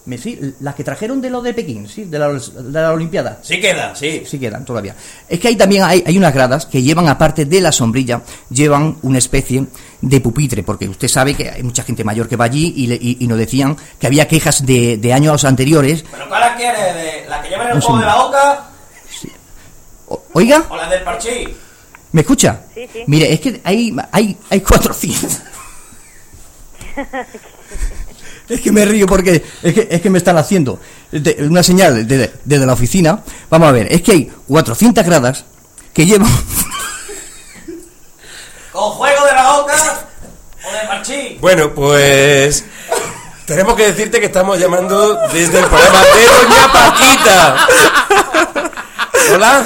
Me, sí, las que trajeron de lo de Pekín, sí, de la, de la Olimpiada. Sí quedan, sí. Sí quedan todavía. Es que ahí también hay, hay unas gradas que llevan, aparte de la sombrilla, llevan una especie de pupitre, porque usted sabe que hay mucha gente mayor que va allí y, le, y, y nos decían que había quejas de, de años anteriores. ¿Pero cuál la quiere? ¿De ¿La que lleva en el Un juego de la Oca? Sí. O, oiga, ¿O la del Parchí? ¿me escucha? Sí, sí. Mire, es que hay, hay, hay cuatrocientos. Es que me río porque es que, es que me están haciendo de, una señal desde de, de la oficina. Vamos a ver, es que hay cuatrocientas gradas que llevan... ¿Con juego de la Oca o de Parchí? Bueno, pues tenemos que decirte que estamos llamando desde el programa de Doña Paquita. ¿Hola?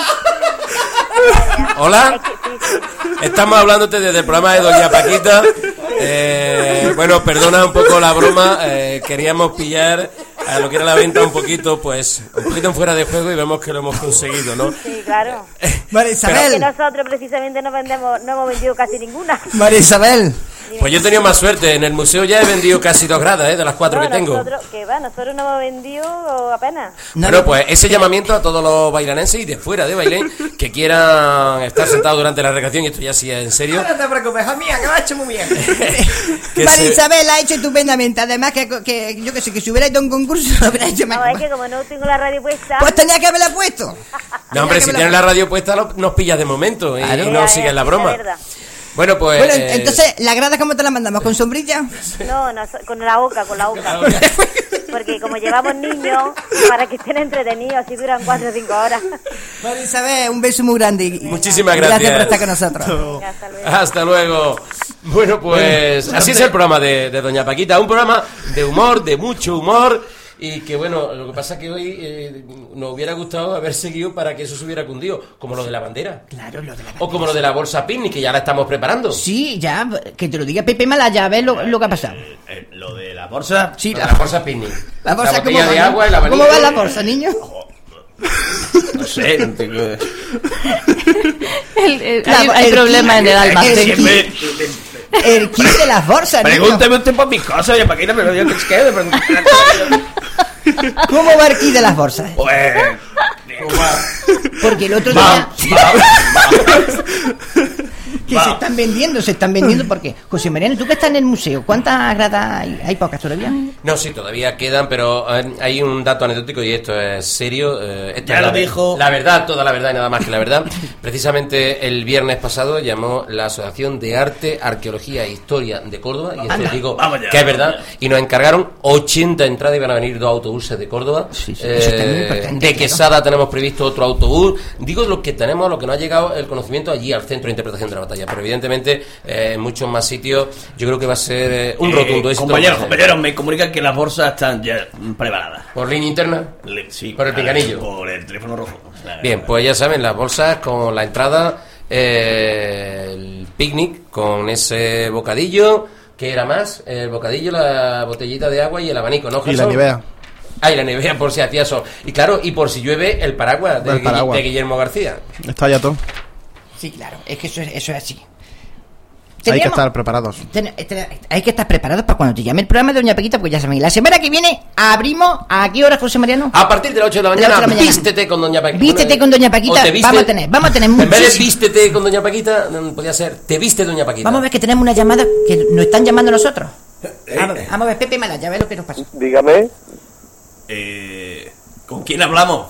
¿Hola? Estamos hablándote desde el programa de Doña Paquita. Eh, bueno, perdona un poco la broma. Eh, queríamos pillar a lo que era la venta un poquito, pues, un poquito fuera de juego y vemos que lo hemos conseguido, ¿no? Sí, claro. María Isabel. Que nosotros precisamente no vendemos, no hemos vendido casi ninguna. María Isabel. Pues yo he tenido más suerte. En el museo ya he vendido casi dos gradas, ¿eh? De las cuatro no, que tengo. Nosotros, que va, nosotros no hemos vendido apenas. Bueno, pues ese llamamiento a todos los bailanenses y de fuera de Bailén que quieran estar sentados durante la recreación, y esto ya sí es en serio. No te preocupes, hija mía, que lo ha hecho muy bien. Que María se- Isabel la ha hecho estupendamente. Además, que, que yo que sé, que si hubiera ido a un concurso, lo hubiera hecho No, mejor. es que como no tengo la radio puesta... Pues tenía que haberla puesto. No, hombre, si tienes la radio puesta lo- nos pillas de momento y, Claro. y no Ya, sigues ya, la sí, broma. es verdad. Bueno, pues... Bueno, eh, entonces, ¿la grada cómo te la mandamos? ¿Con sombrilla? No, no, so- con la Oca, con la Oca. Porque como llevamos niños, para que estén entretenidos, si duran cuatro o cinco horas. María Isabel, un beso muy grande. y- Muchísimas Gracias por gracias. estar con nosotros. Hasta luego. Bueno, pues así es el programa de, de Doña Paquita, un programa de humor, de mucho humor, y que bueno, lo que pasa es que hoy eh, nos hubiera gustado haber seguido para que eso se hubiera cundido, como lo de la bandera. Claro, lo de la O como lo de la bolsa picnic, que ya la estamos preparando. Sí, ya, que te lo diga Pepe Malaya, ves lo, lo que ha pasado. Eh, lo de la bolsa... Sí, la, bolsa picnic. La bolsa, botella ¿cómo de va? agua, el abanico. ¿Cómo va la bolsa, niño? No sé, no tengo... El- el- La- hay, hay el problema kit- en el almacén. el kit- El kit de las bolsas, niño. Pregúntame usted por mis cosas, Doña Paquita, pero yo que es que de preguntar. ¿Cómo va el kit de las bolsas? Pues... Porque el otro Va, día... Que se están vendiendo, se están vendiendo porque... José Mariano, tú que estás en el museo, ¿cuántas gradas hay? ¿Hay pocas todavía? No, sí, todavía quedan, pero eh, hay un dato anecdótico y esto es serio. eh, esto Ya es lo la, dijo. La verdad, toda la verdad y nada más que la verdad. Precisamente el viernes pasado llamó la Asociación de Arte, Arqueología e Historia de Córdoba, y esto Anda, digo vamos ya, que es vamos verdad, y nos encargaron ochenta entradas y van a venir dos autobuses de Córdoba. sí, Eh, eso está muy importante, de claro. Quesada tenemos previsto otro autobús. Digo lo que tenemos, lo que no ha llegado el conocimiento allí al Centro de Interpretación de la Batalla, pero evidentemente eh, en muchos más sitios yo creo que va a ser eh, un rotundo éxito. Compañeros, compañeros, me comunican que las bolsas están ya preparadas. ¿Por línea interna? Le- sí, ¿Por el pinganillo? Por el teléfono rojo. Bien, pues ya saben, las bolsas con la entrada, eh, el picnic con ese bocadillo, ¿qué era más? El bocadillo, la botellita de agua y el abanico, ¿no, Y la Jesús? Nivea. Ah, y la nevea por si hacía sol. Y claro, y por si llueve, el paraguas de, El paraguas. de Guillermo García. Está ya todo. Sí, claro, es que eso es, eso es así. Hay que Teníamos- estar preparados. ten- ten- hay que estar preparados para cuando te llame el programa de Doña Paquita, pues ya saben, la semana que viene abrimos, ¿a qué hora, José Mariano? A partir de las ocho de la De las mañana, ocho de la mañana. vístete con Doña Paquita. Vístete con Doña Paquita, O te viste- vamos a tener, vamos a tener En vez de muchísimo. vístete con Doña Paquita, mm, podría ser, te viste Doña Paquita. Vamos a ver que tenemos una llamada que nos están llamando nosotros. Vamos a ver, vamos a ver, Pepe Malaya, a ver lo que nos pasa. Dígame, Eh, ¿Con quién hablamos?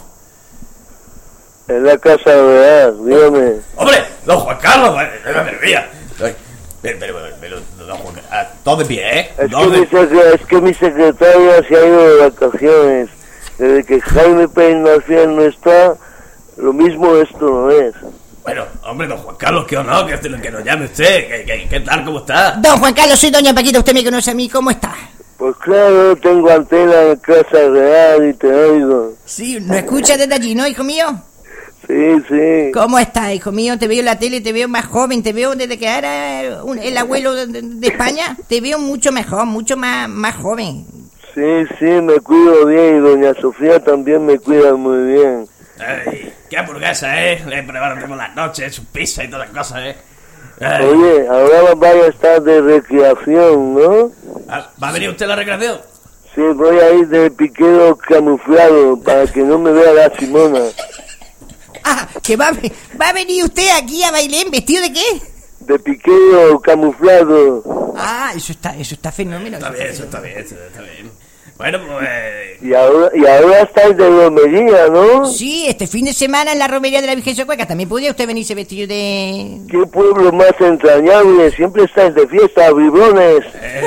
en la Casa Real, dígame. ¡Hombre! ¡Don Juan Carlos! ¡Pero, pero, mira! Pero, pero, pero, pero, don Juan Carlos, ah, todo de pie, ¿eh? Es Todo que, de- mi secre- es que mi secretaria se ha ido de vacaciones. Desde que Jaime Peñafiel no está, lo mismo esto no es. Bueno, hombre, don Juan Carlos, qué honor que, que nos llame usted. ¿Qué, qué, qué tal? ¿Cómo está? Don Juan Carlos, soy Doña Paquita, usted me conoce a mí, ¿cómo está? Pues claro, tengo antena en Casa Real y te oigo. Sí, ¿nos escucha desde allí, no, hijo mío? Sí, sí. ¿Cómo estás, hijo mío? Te veo en la tele, te veo más joven, te veo desde que era un- el abuelo de, de- de España, te veo mucho mejor, mucho más, más joven. Sí, sí, me cuido bien y doña Sofía también me cuida muy bien. Ay, qué hamburguesa, ¿eh? Le prepararon por las noches, su pizza y todas las cosas, ¿eh? Ay. Oye, ahora vaya a estar de recreación, ¿no? Ah, ¿Va a venir usted a la recreación? Sí, voy a ir de piquero camuflado para que no me vea la Simona. Ah, que va, va a venir usted aquí a Bailén, ¿vestido de qué? De piquero camuflado. Ah, eso está, eso está fenómeno. Está bien, eso está bien, eso está bien. Bueno, pues... Y ahora, y ahora estáis de romería, ¿no? Sí, este fin de semana en la romería de la Virgen Socueca. También podría usted venirse vestido de... ¡Qué pueblo más entrañable! Siempre estáis de fiesta, bribones.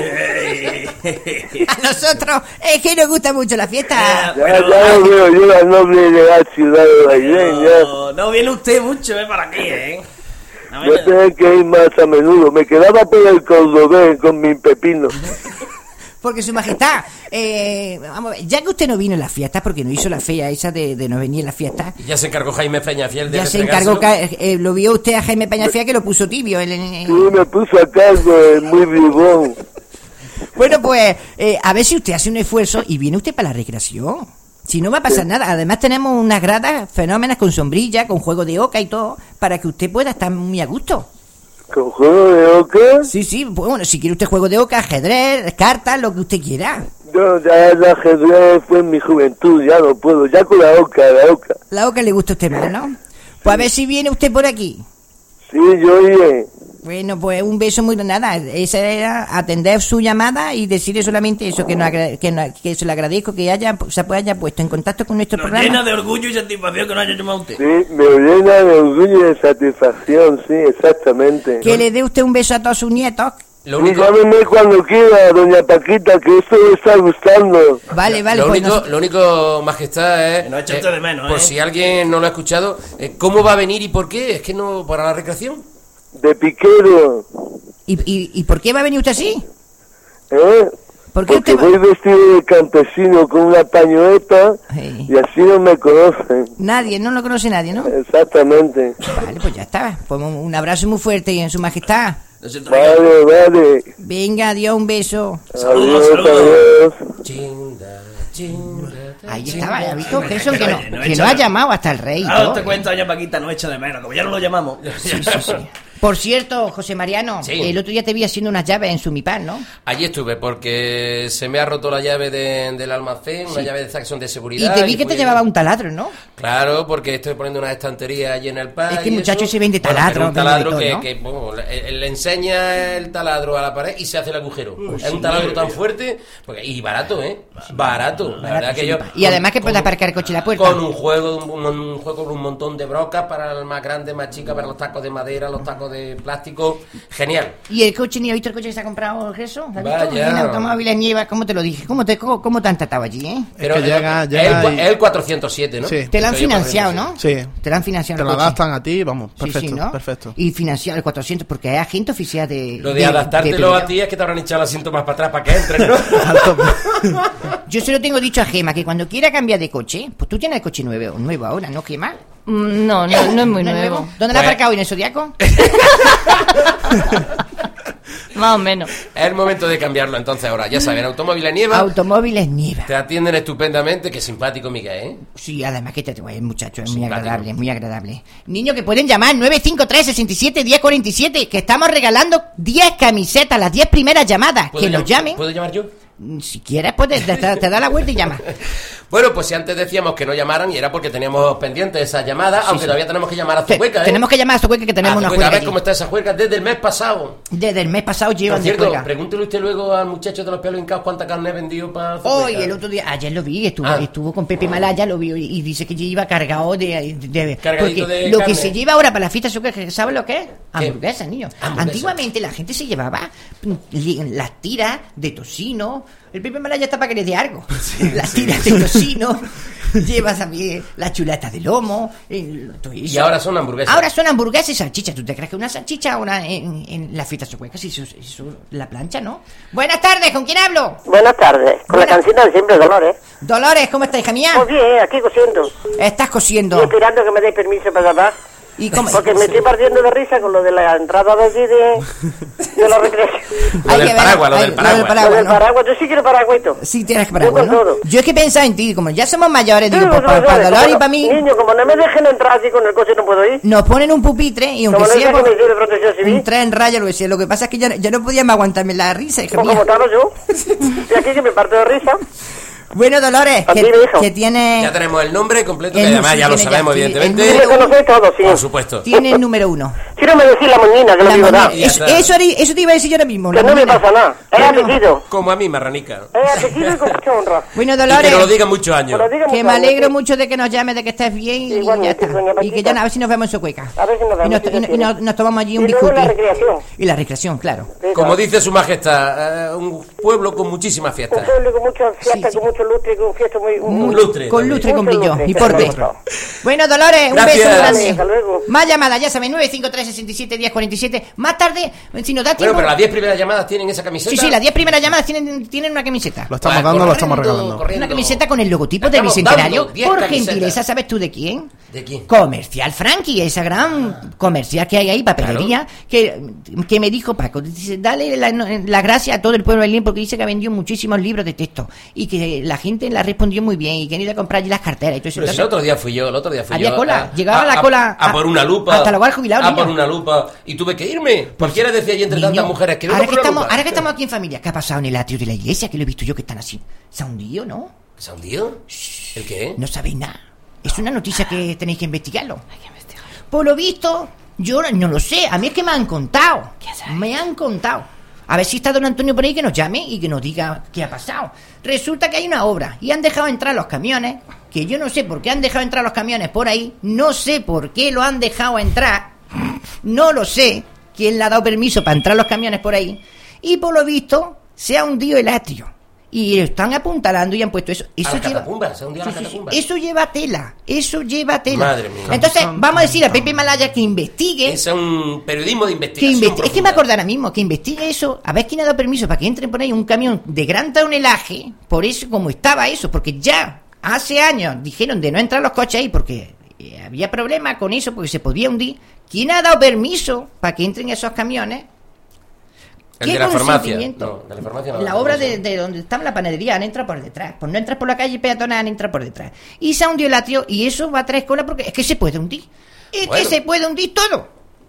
A nosotros es que nos gusta mucho la fiesta. Ya, ya lo veo yo, la noble de la ciudad de Bailén, ya. No, no viene usted mucho, eh, para aquí, ¿eh? No, Voy a tener que ir más a menudo. Me quedaba por el cordobés con mi pepino. Porque su majestad, eh, vamos a ver, ya que usted no vino en las fiestas, porque no hizo la fea esa de, de no venir en las fiestas, Ya se encargó Jaime Peñafiel de ya se encargó, ca- eh, lo vio usted a Jaime Peñafiel que lo puso tibio. el- el- Sí, me puso a cargo, es muy bribón. Bueno, pues, eh, a ver si usted hace un esfuerzo y viene usted para la recreación. Si no va a pasar nada. Además tenemos unas gradas fenómenas con sombrilla, con juego de oca y todo, para que usted pueda estar muy a gusto. ¿Con juego de oca? Sí, sí, pues bueno, si quiere usted juego de oca, ajedrez, cartas, lo que usted quiera. No, ya el ajedrez fue en mi juventud, ya no puedo. Ya con la oca, la oca. La oca le gusta a usted más, ¿no? Pues a ver si viene usted por aquí. Sí, yo iré. Bueno, pues un beso muy nada. Esa era atender su llamada y decirle solamente eso, que, nos agra- que, no- que se le agradezco que haya, se haya puesto en contacto con nuestro Nos programa. llena de orgullo y satisfacción que nos haya llamado usted. Sí, me llena de orgullo y de satisfacción, sí, exactamente. Que le dé usted un beso a todos sus nietos. Lo Sí, único, llámeme cuando quiera, doña Paquita, que esto me está gustando. Vale, vale, lo, pues único, nos- lo único, majestad, es... Que no eche usted de menos, por ¿eh? si alguien no lo ha escuchado, eh, ¿cómo va a venir y por qué? ¿Es que no para la recreación? De piquero, ¿Y, y, ¿Y por qué va a venir usted así? ¿eh? ¿Por qué Porque usted va- voy vestido de campesino con una pañoleta Sí. y así no me conocen. Nadie, no lo conoce nadie, ¿no? Exactamente. Vale, pues ya está. Pues un un abrazo muy fuerte y en su majestad. No se traiga. Vale, vale. Venga, adiós, un beso. Saludos, Adiós, saludos. adiós. Chinda, chinda, Ahí chinda. estaba, ¿ya visto? Gerson, que, no, No que echa no ha de- llamado hasta el rey. y Ahora todo. te cuento, doña Paquita, no echa de menos, como ya no lo llamamos. Sí, sí, sí. Por cierto, José Mariano, Sí. el otro día te vi haciendo unas llaves en Sumipal, ¿no? Allí estuve porque se me ha roto la llave de- del almacén, una llave de estas que son de Y seguridad. te vi que te fui- llevaba un taladro, ¿no? Claro, porque estoy poniendo unas estanterías allí en el parque. Es que y muchacho eso. se vende Bueno, taladro, pero un vende de taladro todo, que, ¿no? que, bueno, le, le enseña el taladro a la pared y se hace el agujero. Es un taladro tan fuerte porque, y barato, ¿eh? Barato. La verdad que yo... Y además que con- puede aparcar el coche en la puerta. Con un juego, un, un juego con un montón de brocas para el más grande, más chica, para los tacos de madera, los tacos de plástico. Genial. ¿Y el coche, ni ha visto el coche que se ha comprado, Jesús? ¿Lo has visto? Vaya. En automóviles Nieva, ¿cómo te lo dije? ¿Cómo te, cómo, cómo te han tratado allí, eh? Pero que llega- el, llega el, y- el cuatrocientos siete, ¿no? Sí. Te lo han Soy el financiado, cuatrocientos siete. ¿no? Sí. Te lo han financiado Te el lo coche. adaptan a ti, vamos, Sí, perfecto, sí, ¿no? perfecto. Y financiado el cuatrocientos, porque es agente oficial de... Lo de, adaptártelo de a Pedro. ti es que te habrán echado el asiento más para atrás para que entres, ¿no? Yo se lo tengo dicho a Gema, que cuando quiera cambiar de coche, pues tú tienes el coche nuevo, nuevo ahora, ¿no, Gema? Mm, No, no, no es muy ¿No es nuevo. ¿Dónde lo ha Pues- aparcado? ¿En el Zodiaco? Más o menos. Es el momento de cambiarlo entonces ahora. Ya saben, Automóviles Nieva Automóviles Nieva. te atienden estupendamente. Qué simpático, Miguel, ¿eh? Sí, además que te el muchacho es muy Simpático. agradable, muy agradable. Niño, que pueden llamar nueve cinco tres, seis siete, uno cero cuatro siete, que estamos regalando diez camisetas, las diez primeras llamadas. ¿Puedo Que nos llam- llamen. ¿Puedo llamar yo? Si quieres, puedes, te, te da la vuelta y llama. Bueno, pues si antes decíamos que no llamaran y era porque teníamos pendientes esas llamadas, aunque sí. todavía tenemos que llamar a Te- Zueca, ¿eh? tenemos que llamar a Zueca, que tenemos A una Zueca, a juega ver allí. cómo está esa juega desde el mes pasado. Desde el mes pasado Por llevan de cierto, juega. pregúntele usted luego al muchacho de los pelos hincados cuánta carne he vendido para Hoy, Zueca. el otro día, ayer lo vi, estuvo, Ah. estuvo con Pepe Malaya, lo vi, y dice que iba cargado de... de- de- Cargadito porque de lo carne. que se lleva ahora para la fiesta, ¿sabes lo que es? Hamburguesa, niño. Hamburguesa. Antiguamente la gente se llevaba mm, li- las tiras de tocino. El Pepe Malaya está para que le dé algo. Las tiras de tocino, lleva también las chuletas de lomo. el- todo Y eso. ahora son hamburguesas. Ahora son hamburguesas y salchichas. ¿Tú te crees que una salchicha ahora en, en la fiesta suecas? Eso, eso, la plancha, ¿no? Buenas tardes, ¿con quién hablo? Buenas tardes, con la canción de siempre, Dolores. Dolores, ¿cómo estás, hija mía? Muy bien, aquí cosiendo. Estás Y cosiendo. esperando que me deis permiso para grabar. ¿Y cómo? Porque me estoy partiendo de risa con lo de la entrada de allí de, de la recreación. Lo del paraguas, lo del paraguas. Lo del paraguas, Lo del ¿no? paraguas, yo sí quiero paraguito. Sí, tienes Yo paraguas, con ¿no? todo. Yo es que pensaba en ti, como ya somos mayores, digo, Sí, pues, no, para, no, para no, Dolores y como- para mí, Niño, como no me dejen entrar así con el coche no puedo ir. nos ponen un pupitre y aunque Como no sea dejen por- ir de protección civil. un tren raya, lo que sea, lo que pasa es que ya, ya no podíamos aguantarme la risa, hija Pues mía. como estaba yo. Y aquí que me parto de risa. Bueno, Dolores, A ti, que, mi hijo. que tiene, Ya tenemos el nombre completo, El- que además sí, ya lo tiene ya, sabemos, sí, el evidentemente. número Lo conocéis todo, sí. Por supuesto. tiene el número uno. Si no me decís la moñina, que lo La digo moneda. nada. Ya Eso, está. eso, harí- eso te iba a decir yo ahora mismo. Que la no me moneda. pasa nada. Es Bueno. apellido. Como a mí, marranica. Es apellido y con mucha honra. Bueno, Y que Dolores, nos lo digan muchos años. Pero diga que muchas me alegro veces. mucho de que nos llames, de que estés bien y ya Igualmente, está. doña Y que Paquita. ya a ver si nos vemos en su cueca. A ver si nos Y vemos. nos, si y Dios nos- y quiere. nos- nos tomamos allí Y un luego la biscuit. recreación. Y la recreación, claro. Como dice su majestad, eh, un pueblo con muchísimas Un fiestas. pueblo con mucha fiesta, Sí, sí. con mucho lustre, con fiesta muy... Un lustre. Con también. lustre, con Mucho brillo lustre, y que porte. me gusta. Bueno, Dolores, un Gracias. beso Vale, grande. hasta luego. Más llamadas, ya saben, nueve cinco tres, seis siete, diez cuarenta y siete. Más tarde, si nos da Bueno, tiempo... pero las diez primeras llamadas tienen esa camiseta. Sí, sí, las diez primeras llamadas tienen, tienen una camiseta. Lo estamos Pues, dando, lo estamos corriendo, regalando. corriendo. Una camiseta con el logotipo La del estamos Bicentenario. dando, diez Por camisetas. gentileza, ¿sabes tú de quién? ¿De quién? Comercial Frankie, esa gran comercial que hay ahí, papelería, que, que me dijo Paco, dice, dale la, la gracia a todo el pueblo de Bailén porque dice que ha vendido muchísimos libros de texto y que la gente la respondió muy bien y que han ido a comprar allí las carteras y todo eso. Pero si el otro día fui yo, el otro día fui Había yo. cola, a- llegaba a- la a- cola A, por una lupa. hasta lugar jubilado, A niño. por una lupa. Y tuve que irme. Cualquiera decía allí entre Niño, tantas mujeres que vengo ahora, por que una estamos, lupa. ahora que estamos aquí en familia, ¿qué ha pasado en el atrio de la iglesia? Que lo he visto yo que están así. Se ha hundido, ¿no? ¿Se ha hundido? ¿El qué? No sabéis nada. Es una noticia que tenéis que investigarlo. Hay que investigarlo. Por lo visto, yo no lo sé. A mí es que me han contado. Me han contado. A ver si está don Antonio por ahí que nos llame y que nos diga qué ha pasado. Resulta que hay una obra y han dejado entrar los camiones, que yo no sé por qué han dejado entrar los camiones por ahí, no sé por qué lo han dejado entrar, no lo sé quién le ha dado permiso para entrar los camiones por ahí, y por lo visto se ha hundido el atrio. Y están apuntalando y han puesto eso. Eso A la lleva, catacumba, se ha hundido a la Sí, sí, sí. catacumba. Eso lleva tela. Eso lleva tela. Madre mía. Entonces, vamos a decir a Pepe Malaya que investigue. Es un periodismo de Que investigación. investi- es que me profunda. acuerdo ahora mismo, que investigue eso, a ver quién ha dado permiso para que entre por ahí un camión de gran tonelaje, por eso como estaba eso, porque ya hace años dijeron de no entrar los coches ahí porque eh, había problemas con eso, porque se podía hundir. ¿Quién ha dado permiso para que entren esos camiones? El ¿Qué de la farmacia. consentimiento? No, de la farmacia no. La obra de, de donde estaba la panadería han entrado por detrás. Por no entrar por la calle peatonal han entrado por detrás. Y se ha hundido el atrio y eso va a traer cola porque es que se puede hundir. Es Bueno. que se puede hundir todo.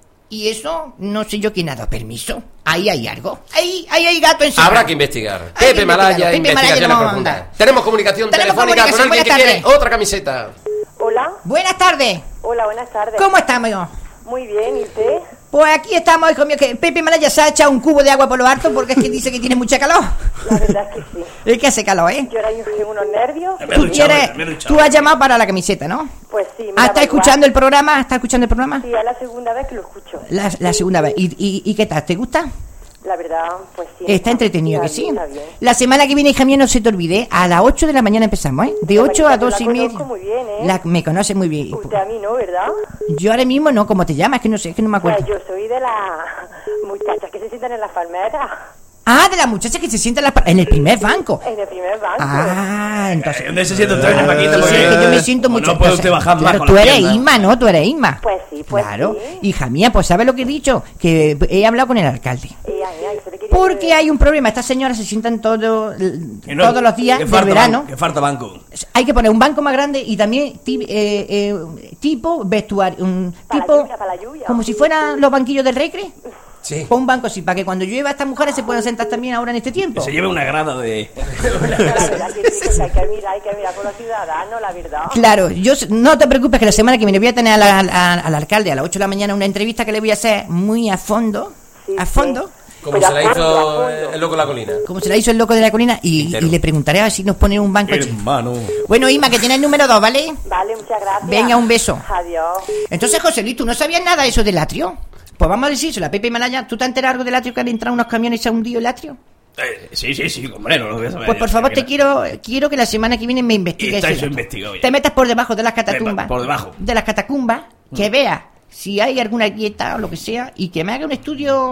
Y eso no sé yo quién ha dado permiso. Ahí hay algo. Ahí, ahí hay gato en Habrá que investigar. Hay que Pepe Malaya, investigarlo. Pepe Malaya investigaciones lo vamos a profundas. mandar. Tenemos comunicación Tenemos telefónica comunicación, con alguien que buenas quiere tardes. otra camiseta. Hola, Buenas tardes. hola, buenas tardes. ¿Cómo estamos? Muy bien, ¿y usted? Pues aquí estamos, hijo mío, que Pepe Malaya se ha echado un cubo de agua por lo alto porque es que dice que tiene mucha calor. La verdad es que sí. Es que hace calor, ¿eh? Yo ahora mismo tengo unos nervios. Tú quieres, tú has llamado para la camiseta, ¿no? Pues sí. me Ah, da ¿estás igual. escuchando el programa? ¿Estás escuchando el programa? Sí, es la segunda vez que lo escucho. La, la segunda vez. ¿Y, y, y qué tal? ¿Te gusta? La verdad, pues sí. Está entretenido, Está que sí. bien, está bien. La semana que viene, hija mía, no se te olvide, a las ocho de la mañana empezamos, ¿eh? De ocho a La dos y media. conozco muy bien, ¿eh? La, me conoce muy bien. Usted a mí no, ¿verdad? Yo ahora mismo no, ¿cómo te llamas? Es que no sé, es que no me Pues acuerdo. yo soy de las muchachas que se sientan en las palmeras, Ah, de la muchacha que se sienta en, la pa- en el primer banco. en el primer banco. Ah, entonces. ¿Dónde se siente usted, doña Paquita? Sí, Porque es que yo me siento como mucho. No puede entonces, usted bajar más claro, con tú las eres piernas. Isma, ¿no? Tú eres Isma. Pues sí, pues Claro. sí. Hija mía, pues ¿sabes lo que he dicho? Que he hablado con el alcalde. Y a mí, a usted le quería Porque que- hay un problema. Estas señoras se sientan todo, Que no- todos los días que del falta verano. ban- Que falta banco. Hay que poner un banco más grande y también ti- eh, eh, tipo vestuario, un Para la tipo lluvia, para la lluvia. como si fueran los banquillos del recre. Sí. Pon un banco así para que cuando llueva estas mujeres se puedan sentar también ahora en este tiempo. Que se lleve una grada de... La verdad que sí, que hay que mirar, hay que mirar por los ciudadanos, la verdad. Claro, yo s- no te preocupes que la semana que viene voy a tener a la- a- al alcalde a las ocho de la mañana una entrevista que le voy a hacer muy a fondo, Sí, a sí. fondo, Como Pero se la a fondo, a hizo fondo. el loco de la colina. como se la hizo el loco de la colina y, Quintero. y le preguntaré a ver si nos pone un banco allí. Hermano. Bueno, Isma, que tiene el número dos, ¿vale? Vale, muchas gracias. Venga, un beso. Adiós. Entonces, José Luis, ¿tú no sabías nada de eso del atrio? Pues vamos a decírselo a Pepe Malaya. ¿Tú te has enterado algo del atrio que han entrado unos camiones y se ha hundido el atrio? Eh, sí, sí, sí, hombre, no lo voy a saber. Pues por favor te quiero quiero que la semana que viene me investigues. Está ese eso dato. investigado ya. Te metas por debajo de las catacumbas. Por debajo. De las catacumbas, que veas si hay alguna grieta o lo que sea y que me haga un estudio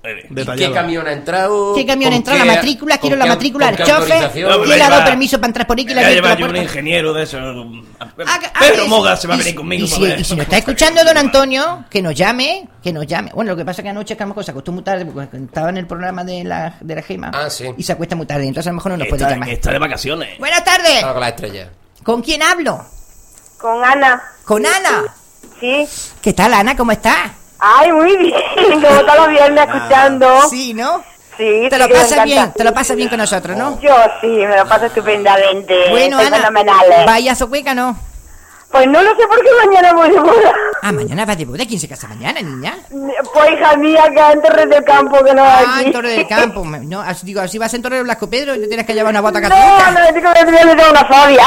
¿Qué camión ha entrado? ¿Qué camión ha entrado? La matrícula, quiero la qué- matrícula del con qué chofer. autorización? ¿Quién le ha dado permiso para entrar por aquí? ¿Quién le ha Ya abierto lleva la yo un puerta? ingeniero de eso. Ah, Pedro ah, Moga y- se va a y- venir conmigo. Y si, para ver. y si nos está escuchando don Antonio, que nos llame, que nos llame. Bueno, lo que pasa es que anoche que a lo mejor se acostó muy tarde porque estaba en el programa de la, de la Gema. Ah, sí. Y se acuesta muy tarde, entonces a lo mejor no nos puede Está, llamar. está de vacaciones. Buenas tardes. Estaba con la estrella. ¿Con quién hablo? Con Ana. ¿Con Ana? Sí. ¿Qué tal, Ana? ¿Cómo estás? Ay, muy bien. Como todos los viernes escuchando. Sí, ¿no? Sí. Te lo sí, me pasas encanta. bien, te lo pasas bien con nosotros, ¿no? Yo sí, me lo paso estupendamente. Bueno, Estoy Ana, fenomenales. ¿vaya a Zocueca, no? Pues no lo sé porque mañana voy de boda. Ah, mañana vas de boda. ¿Quién se casa mañana, niña? Pues hija mía, que en Torres del Campo, que no es Ah, aquí. en Torre del Campo. Me- No, así, digo, así vas en Torre de Blasco Pedro y te tienes que llevar una bota No, católica. no, digo que le tengo una fobia.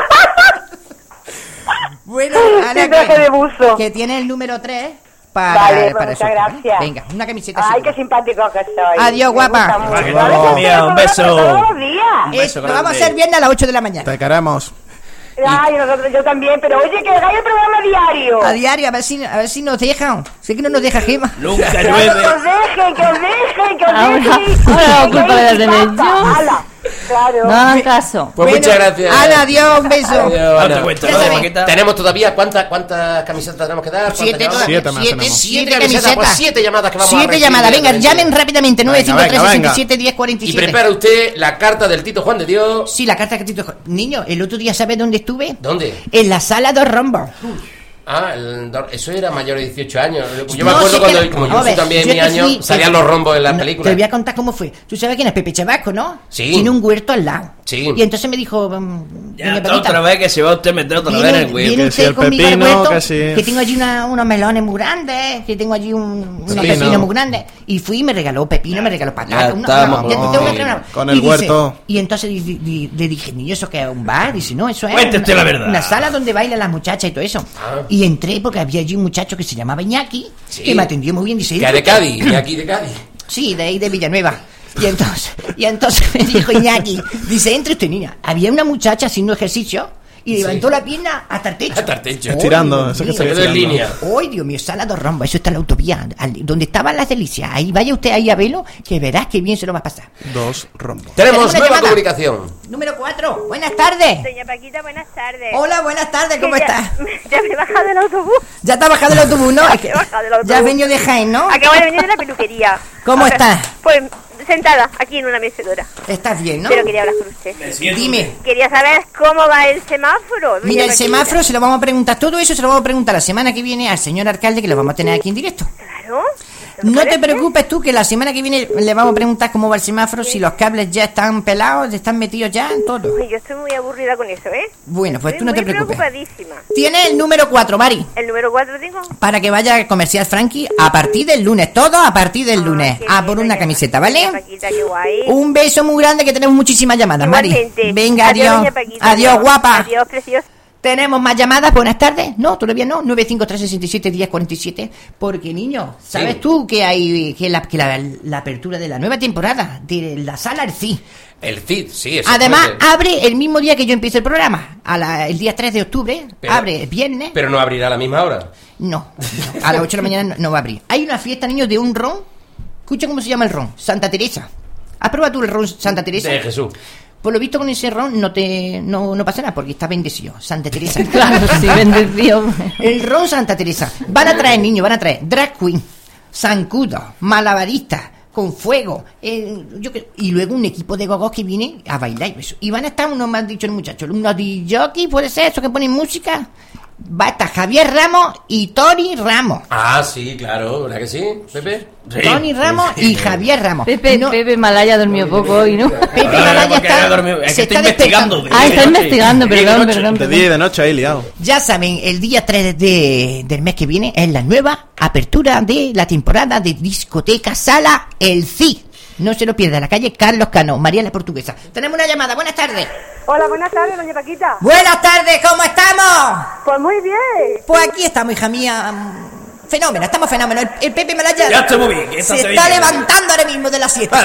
Bueno, Ana, Sí, traje que, de buzo. que tiene el número tres para, Vale, pues para muchas eso. gracias. Venga, una camiseta Ay, segura. qué simpático que soy. Adiós, Me guapa. gusta mucho. Vale, Vale, vamos, que mía, estoy un beso. todos los días. Un Es- beso lo vamos a grande. hacer viernes a las ocho de la mañana. Te queremos. Ay, nosotros, yo también, pero oye, que hagáis el programa diario. A diario, a ver si, a ver si nos dejan. Sé que no nos deja Gema. Nunca Que llueve. os dejen, que os dejen, que os Ahora- dejen. ahora la Que culpa os de las dejen de en casa. ellos. Hala, claro. No hagan caso. Pues Bueno, muchas gracias. Ana, adiós, un beso. Adiós, Ana. Date cuenta, Ya ¿no? sabes. Paquita? Tenemos todavía, ¿cuántas cuántas camisetas tenemos que dar? ¿Cuántas Siete llevamos? todavía. Siete más Siete, tenemos. siete Siete camisetas, camisetas. pues siete llamadas que vamos a Siete recibir llamadas. Venga, directamente. llamen rápidamente. nueve cinco tres, venga, seis venga. siete, diez, cuarenta y Y siete. prepara usted la carta del Tito Juan de Dios. Sí, la carta que te dijo. Niño, el otro día, ¿sabes dónde estuve? ¿Dónde? En la sala dos rombos. Ah, el- eso era mayor de dieciocho años. Yo No, me acuerdo sí cuando, que- como yo vamos a fui ver, también en yo mi te año, fui- salían te- los rombos en la No, película. Te voy a contar cómo fue. Tú sabes quién es Pepe Chabasco, ¿no? Sí. Tiene un huerto al lado. Sí. Y entonces me dijo... mm, Ya doña está Paquita, otra vez que se va usted a meter otra vez en Viene, el güey. viene que si usted el conmigo al pepino, huerto, que si- que tengo allí una- unos melones muy grandes, que tengo allí un, unos Pepino. pepinos muy grandes. Y fui y me regaló pepino, me regaló patata. Ya una- estamos, una- ya te tengo que traer una- con y el dice- huerto. Y entonces di- di- di- le dije, niño, ¿eso qué es? ¿Un bar? Dice, no, eso es Cuente usted una, la verdad. una sala donde bailan las muchachas y todo eso. Ah. Y entré porque había allí un muchacho que se llamaba Iñaki, Sí. que me atendió muy bien. Dice, Que es de Cádiz, y aquí de Cádiz. Sí, de ahí de Villanueva. Y entonces, y entonces me dijo Iñaki, dice, entre usted, niña. Había una muchacha haciendo ejercicio y levantó la pierna hasta el techo. Hasta el techo. Estirando, Ay, eso que Dios se mío. quedó en línea. Ay, Dios mío, sala dos rombos, eso está en la autovía, al- donde estaban las delicias. Ahí vaya usted ahí a verlo, que verás que bien se lo va a pasar. Dos rombos. Tenemos Una nueva llamada. comunicación. Número cuatro, buenas tardes. Doña Paquita, buenas tardes. Hola, buenas tardes, ¿cómo Que estás? Ya, ya me he bajado del autobús. Ya te has bajado del autobús, ¿no? Es que Me he bajado del autobús. ya has venido de Jaén, ¿no? Acabo de venir de la peluquería. ¿Cómo Ahora, estás? Pues sentada aquí en una mecedora. Estás bien, ¿no? Pero quería hablar con usted. Dime. Quería saber cómo va el semáforo. doña Mira, el Paquita. semáforo se lo vamos a preguntar, todo eso se lo vamos a preguntar la semana que viene al señor alcalde, que lo vamos a tener aquí en directo. Claro. No te preocupes tú, que la semana que viene le vamos a preguntar cómo va el semáforo, si los cables ya están pelados, están metidos ya en todo. Uy, yo estoy muy aburrida con eso, ¿eh? Bueno, pues Estoy tú no te muy preocupes. preocupadísima. Tienes el número cuatro, Mari, ¿El número cuatro tengo? para que vaya al comercial Frankie a partir del lunes, todo a partir del lunes, qué a bien, por doña una Pa- camiseta, doña ¿vale? Paquita, qué guay. Un beso muy grande, que tenemos muchísimas llamadas, Mari. Igualmente. Venga, adiós. doña Paquita, Adiós, guapa. Adiós, preciosa. Tenemos más llamadas, buenas tardes. No, todavía no, nueve cinco tres, seis siete, diez cuarenta y siete. Porque, niño, ¿sabes Sí. tú que hay que, la, que la, la apertura de la nueva temporada de la sala El C I? El C I D, sí, Además, exactamente. abre el mismo día que yo empiezo el programa, a la- el día tres de octubre, Pero- abre el viernes. Pero no abrirá a la misma hora. No, no, a las ocho de la mañana no, no va a abrir. Hay una fiesta, niños, de un ron. Escucha cómo se llama el ron, Santa Teresa. ¿Has probado tú el ron Santa Teresa? De Jesús. Por lo visto con ese ron no te no, no pasa nada porque está bendecido. Santa Teresa. Claro, sí, bendecido. El ron Santa Teresa. Van a traer, niños, van a traer drag queen, zancudo, malabarista, con fuego. eh, yo que- y luego un equipo de gogos que viene a bailar y eso. Y van a estar unos, me han dicho el muchacho, unos D J, puede ser, eso que ponen música. Va a estar Javier Ramos y Tony Ramos. Ah, sí, claro, ¿verdad que sí, Pepe? Tony Ramos y Javier Ramos. Pepe, Pepe Malaya durmió poco hoy, ¿no? Pepe Malaya está, se está despertando. Ah, está investigando, perdón, perdón. De perdón. día y de noche ahí liado. Ya saben, el día tres de, del mes que viene es la nueva apertura de la temporada de discoteca Sala El C I. No se lo pierda, la calle Carlos Cano, María la Portuguesa. Tenemos una llamada, buenas tardes. Hola, buenas tardes, doña Paquita. Buenas tardes, ¿cómo estamos? Pues muy bien. Pues aquí estamos, hija mía. mm, Fenómeno, estamos fenómeno. El, el Pepe Malaya Ya estamos bien, que se esta está se dice. levantando ahora mismo de la siesta.